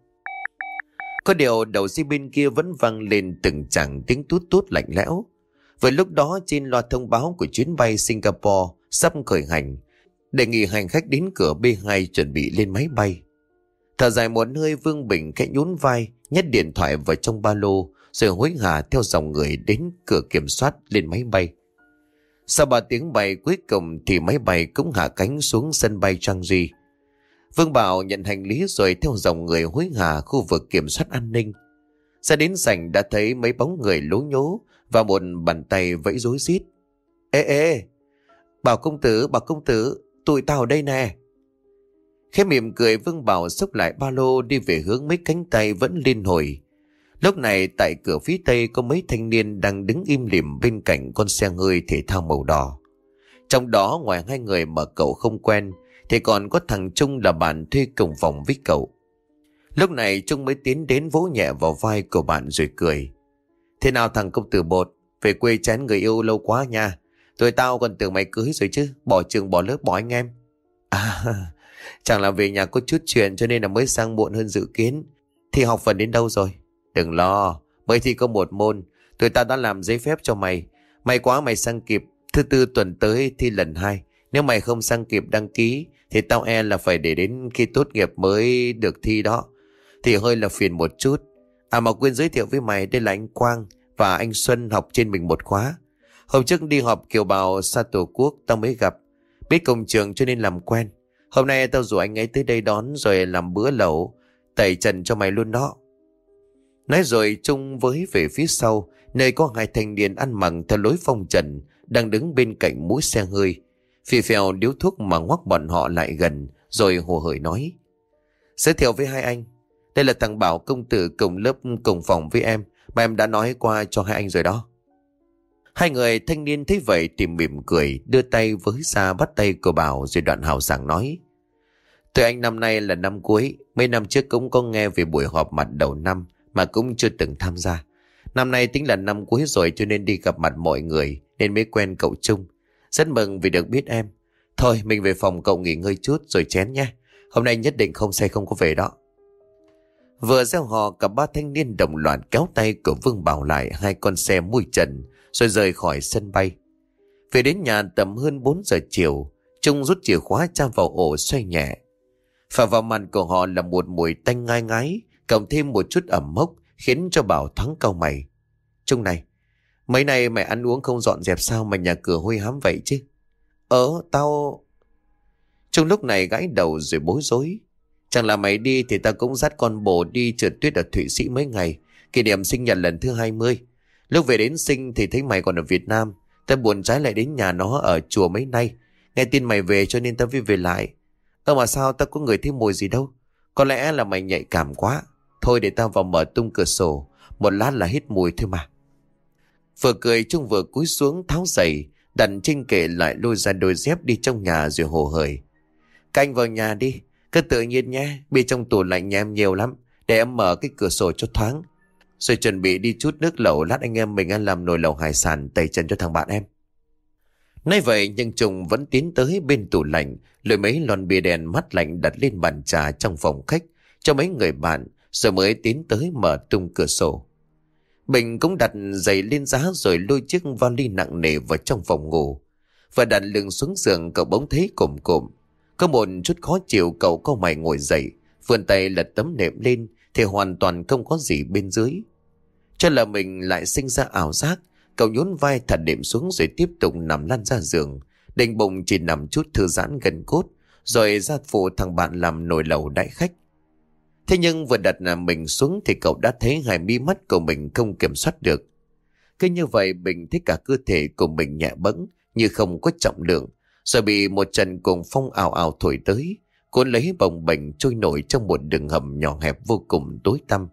S1: Có điều đầu dây bên kia vẫn vang lên từng chàng tiếng tút tút lạnh lẽo. Vừa lúc đó trên loa thông báo của chuyến bay Singapore sắp khởi hành, đề nghị hành khách đến cửa bê hai chuẩn bị lên máy bay. Thở dài một hơi, Vương Bình khẽ nhún vai, nhét điện thoại vào trong ba lô, rồi hối hả theo dòng người đến cửa kiểm soát lên máy bay. Sau ba tiếng bay cuối cùng thì máy bay cũng hạ cánh xuống sân bay Changi. Vương Bảo nhận hành lý rồi theo dòng người hối hả khu vực kiểm soát an ninh. Ra đến sảnh đã thấy mấy bóng người lố nhố và một bàn tay vẫy rối rít. Ê ê, Bảo công tử, Bảo công tử, tụi tao ở đây nè. Khẽ mỉm cười, Vương Bảo xốc lại ba lô đi về hướng mấy cánh tay vẫn liên hồi. Lúc này tại cửa phía tây có mấy thanh niên đang đứng im lìm bên cạnh con xe hơi thể thao màu đỏ. Trong đó ngoài hai người mà cậu không quen thì còn có thằng Trung là bạn thuê cùng phòng với cậu. Lúc này Trung mới tiến đến vỗ nhẹ vào vai của bạn rồi cười. Thế nào thằng công tử bột, về quê chán người yêu lâu quá nha. Tụi tao còn tưởng mày cưới rồi chứ, bỏ trường bỏ lớp bỏ anh em. À, chẳng là về nhà có chút chuyện cho nên là mới sang muộn hơn dự kiến. Thì học phần đến đâu rồi? Đừng lo, mới thi có một môn, tụi tao đã làm giấy phép cho mày. May quá mày sang kịp, thứ tư tuần tới thi lần hai. Nếu mày không sang kịp đăng ký thì tao e là phải để đến khi tốt nghiệp mới được thi đó. Thì hơi là phiền một chút. À mà quên giới thiệu với mày, đây là anh Quang và anh Xuân học trên mình một khóa. Hôm trước đi họp kiều bào xa tổ quốc tao mới gặp. Biết công trường cho nên làm quen. Hôm nay tao rủ anh ấy tới đây đón rồi làm bữa lẩu tẩy trần cho mày luôn đó. Nói rồi Trung với về phía sau, nơi có hai thanh niên ăn mặc theo lối phong trần đang đứng bên cạnh mũi xe hơi. Phì phèo điếu thuốc mà ngoắc bọn họ lại gần, rồi hồ hởi nói: giới thiệu với hai anh, đây là thằng Bảo công tử cùng lớp cùng phòng với em, mà em đã nói qua cho hai anh rồi đó. Hai người thanh niên thấy vậy thì mỉm cười, đưa tay với ra bắt tay của Bảo rồi đoạn hào sảng nói: tụi anh năm nay là năm cuối, mấy năm trước cũng có nghe về buổi họp mặt đầu năm mà cũng chưa từng tham gia. Năm nay tính là năm cuối rồi cho nên đi gặp mặt mọi người nên mới quen cậu Trung. Rất mừng vì được biết em. Thôi mình về phòng cậu nghỉ ngơi chút rồi chén nhé. Hôm nay nhất định không say không có về đó. Vừa gieo hò, cả ba thanh niên đồng loạt kéo tay của Vương Bảo lại hai con xe mui trần rồi rời khỏi sân bay. Về đến nhà tầm hơn bốn giờ chiều, Trung rút chìa khóa tra vào ổ xoay nhẹ. Phả vào mặt của họ là một mùi tanh ngai ngái, cộng thêm một chút ẩm mốc khiến cho Bảo thoáng cau mày. Trung này, mấy nay mày ăn uống không dọn dẹp sao mà nhà cửa hôi hám vậy chứ? Ờ, tao... Trung lúc này gãi đầu rồi bối rối. Chẳng là mày đi thì tao cũng dắt con bồ đi trượt tuyết ở Thụy Sĩ mấy ngày, kỷ niệm sinh nhật lần thứ hai mươi. Lúc về đến sinh thì thấy mày còn ở Việt Nam. Tao buồn trái lại đến nhà nó ở chùa mấy nay. Nghe tin mày về cho nên tao mới về lại. Ơ mà sao tao có ngửi thấy mùi gì đâu. Có lẽ là mày nhạy cảm quá. Thôi để tao vào mở tung cửa sổ, một lát là hít mùi thôi mà. Vừa cười Trung vừa cúi xuống tháo giày, đặt trên kệ lại lôi ra đôi dép đi trong nhà rồi hồ hởi. Các anh vào nhà đi, cứ tự nhiên nhé. Bia trong tủ lạnh nhà em nhiều lắm, để em mở cái cửa sổ cho thoáng. Rồi chuẩn bị đi chút nước lẩu, lát anh em mình ăn làm nồi lẩu hải sản tẩy trần cho thằng bạn em. Nói vậy nhưng Trung vẫn tiến tới bên tủ lạnh, lôi mấy lon bia đèn mắt lạnh đặt lên bàn trà trong phòng khách cho mấy người bạn, rồi mới tiến tới mở tung cửa sổ. Bình cũng đặt giày lên giá rồi lôi chiếc vali nặng nề vào trong phòng ngủ. Và đặt lưng xuống giường, cậu bỗng thấy cồm cộm. Có một chút khó chịu, cậu cau mày ngồi dậy, vươn tay lật tấm nệm lên thì hoàn toàn không có gì bên dưới. Cho là mình lại sinh ra ảo giác, cậu nhún vai thả đệm xuống rồi tiếp tục nằm lăn ra giường, định bụng chỉ nằm chút thư giãn gần cốt, rồi ra phụ thằng bạn làm nồi lẩu đãi khách. Thế nhưng vừa đặt mình xuống thì cậu đã thấy hai mí mắt của mình không kiểm soát được. Cứ như vậy Bình thấy cả cơ thể của mình nhẹ bẫng như không có trọng lượng, rồi bị một trận cuồng phong ào ào thổi tới, cuốn lấy bồng bềnh trôi nổi trong một đường hầm nhỏ hẹp vô cùng tối tăm.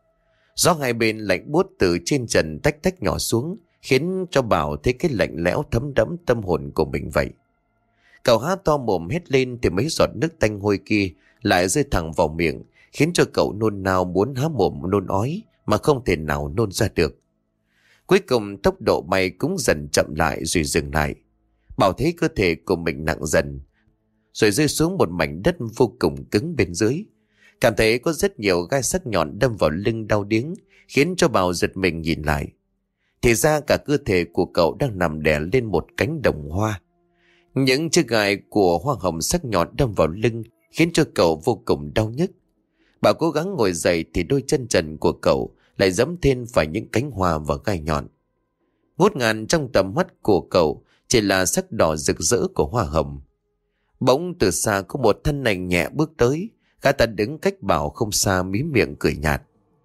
S1: Gió hai bên lạnh buốt từ trên trần tách tách nhỏ xuống, khiến cho Bảo thấy cái lạnh lẽo thấm đẫm tâm hồn của mình vậy. Cậu há to mồm hét lên thì mấy giọt nước tanh hôi kia lại rơi thẳng vào miệng, khiến cho cậu nôn nao muốn há mồm nôn ói mà không thể nào nôn ra được. Cuối cùng tốc độ bay cũng dần chậm lại rồi dừng lại. Bảo thấy cơ thể của mình nặng dần, rồi rơi xuống một mảnh đất vô cùng cứng bên dưới. Cảm thấy có rất nhiều gai sắc nhọn đâm vào lưng đau điếng, khiến cho Bảo giật mình nhìn lại. Thì ra cả cơ thể của cậu đang nằm đè lên một cánh đồng hoa. Những chiếc gai của hoa hồng sắc nhọn đâm vào lưng khiến cho cậu vô cùng đau nhức. Bảo cố gắng ngồi dậy thì đôi chân trần của cậu lại dẫm thêm phải những cánh hoa và gai nhọn. Ngút ngàn trong tầm mắt của cậu chỉ là sắc đỏ rực rỡ của hoa hồng. Bỗng từ xa có một thân ảnh nhẹ bước tới, gã ta đứng cách Bảo không xa, mím miệng cười nhạt.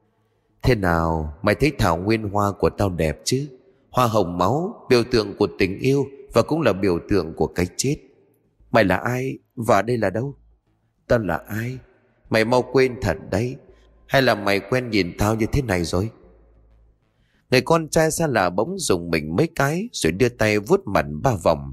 S1: Thế nào, mày thấy thảo nguyên hoa của tao đẹp chứ? Hoa hồng máu, biểu tượng của tình yêu và cũng là biểu tượng của cái chết. Mày là ai và đây là đâu? Tao là ai? Mày mau quên thật đấy. Hay là mày quen nhìn tao như thế này rồi? Người con trai xa lạ bỗng dùng mình mấy cái rồi đưa tay vuốt mặt ba vòng.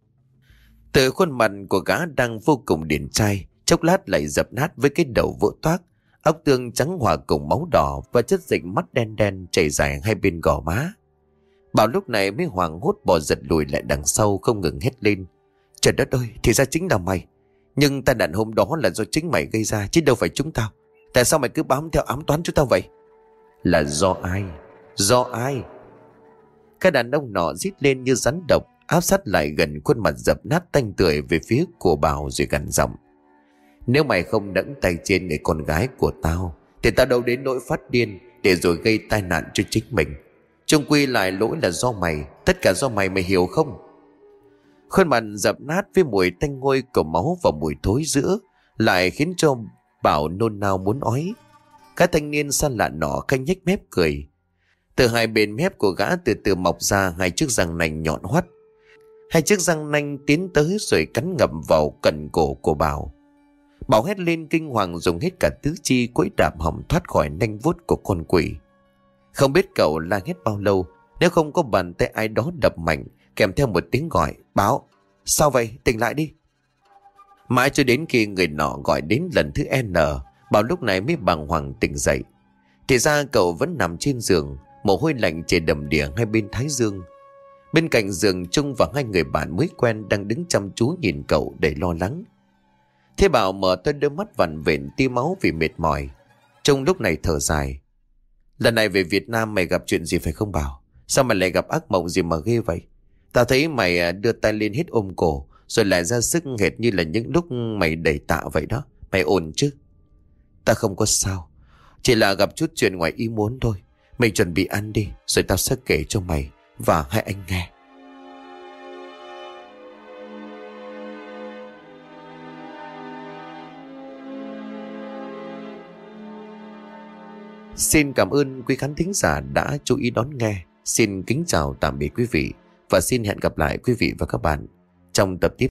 S1: Từ khuôn mặt của gã đang vô cùng điển trai, chốc lát lại dập nát với cái đầu vỡ toác, óc tương trắng hòa cùng máu đỏ và chất dịch mắt đen đen chảy dài hai bên gò má. Bảo lúc này mới hoảng hốt bò giật lùi lại đằng sau, không ngừng hét lên. Trời đất ơi, thì ra chính là mày. Nhưng tai nạn hôm đó là do chính mày gây ra chứ đâu phải chúng tao. Tại sao mày cứ bám theo ám toán chúng tao vậy? Là do ai? Do ai? Cái đàn ông nọ rít lên như rắn độc, áp sát lại gần khuôn mặt dập nát tanh tưởi về phía của Bảo rồi gằn giọng. Nếu mày không đẫng tay trên người con gái của tao thì tao đâu đến nỗi phát điên để rồi gây tai nạn cho chính mình. Chung quy lại lỗi là do mày, tất cả do mày, mày hiểu không? Khuôn mặt dập nát với mùi tanh hôi của máu và mùi thối giữa lại khiến cho Bảo nôn nao muốn ói. Các thanh niên xa lạ nọ khanh nhếch mép cười. Từ hai bên mép của gã từ từ mọc ra hai chiếc răng nanh nhọn hoắt. Hai chiếc răng nanh tiến tới rồi cắn ngậm vào cận cổ của Bảo. Bảo hét lên kinh hoàng, dùng hết cả tứ chi quẫy đạp hỏng thoát khỏi nanh vuốt của con quỷ. Không biết cậu la hét bao lâu, nếu không có bàn tay ai đó đập mạnh kèm theo một tiếng gọi. Bảo, sao vậy, tỉnh lại đi. Mãi cho đến khi người nọ gọi đến lần thứ N, Bảo lúc này mới bàng hoàng tỉnh dậy. Thì ra cậu vẫn nằm trên giường, mồ hôi lạnh chảy đầm đìa hai bên thái dương. Bên cạnh giường Trung và hai người bạn mới quen đang đứng chăm chú nhìn cậu đầy lo lắng. Thế Bảo mở to đôi mắt vằn vện tia máu vì mệt mỏi. Trung lúc này thở dài. Lần này về Việt Nam mày gặp chuyện gì phải không Bảo? Sao mày lại gặp ác mộng gì mà ghê vậy? Tao thấy mày đưa tay lên hít ôm cổ, rồi lại ra sức hệt như là những lúc mày đẩy tạ vậy đó. Mày ổn chứ? Ta không có sao, chỉ là gặp chút chuyện ngoài ý muốn thôi. Mày chuẩn bị ăn đi, rồi tao sẽ kể cho mày và hai anh nghe. Xin cảm ơn quý khán thính giả đã chú ý đón nghe. Xin kính chào tạm biệt quý vị và xin hẹn gặp lại quý vị và các bạn trong tập tiếp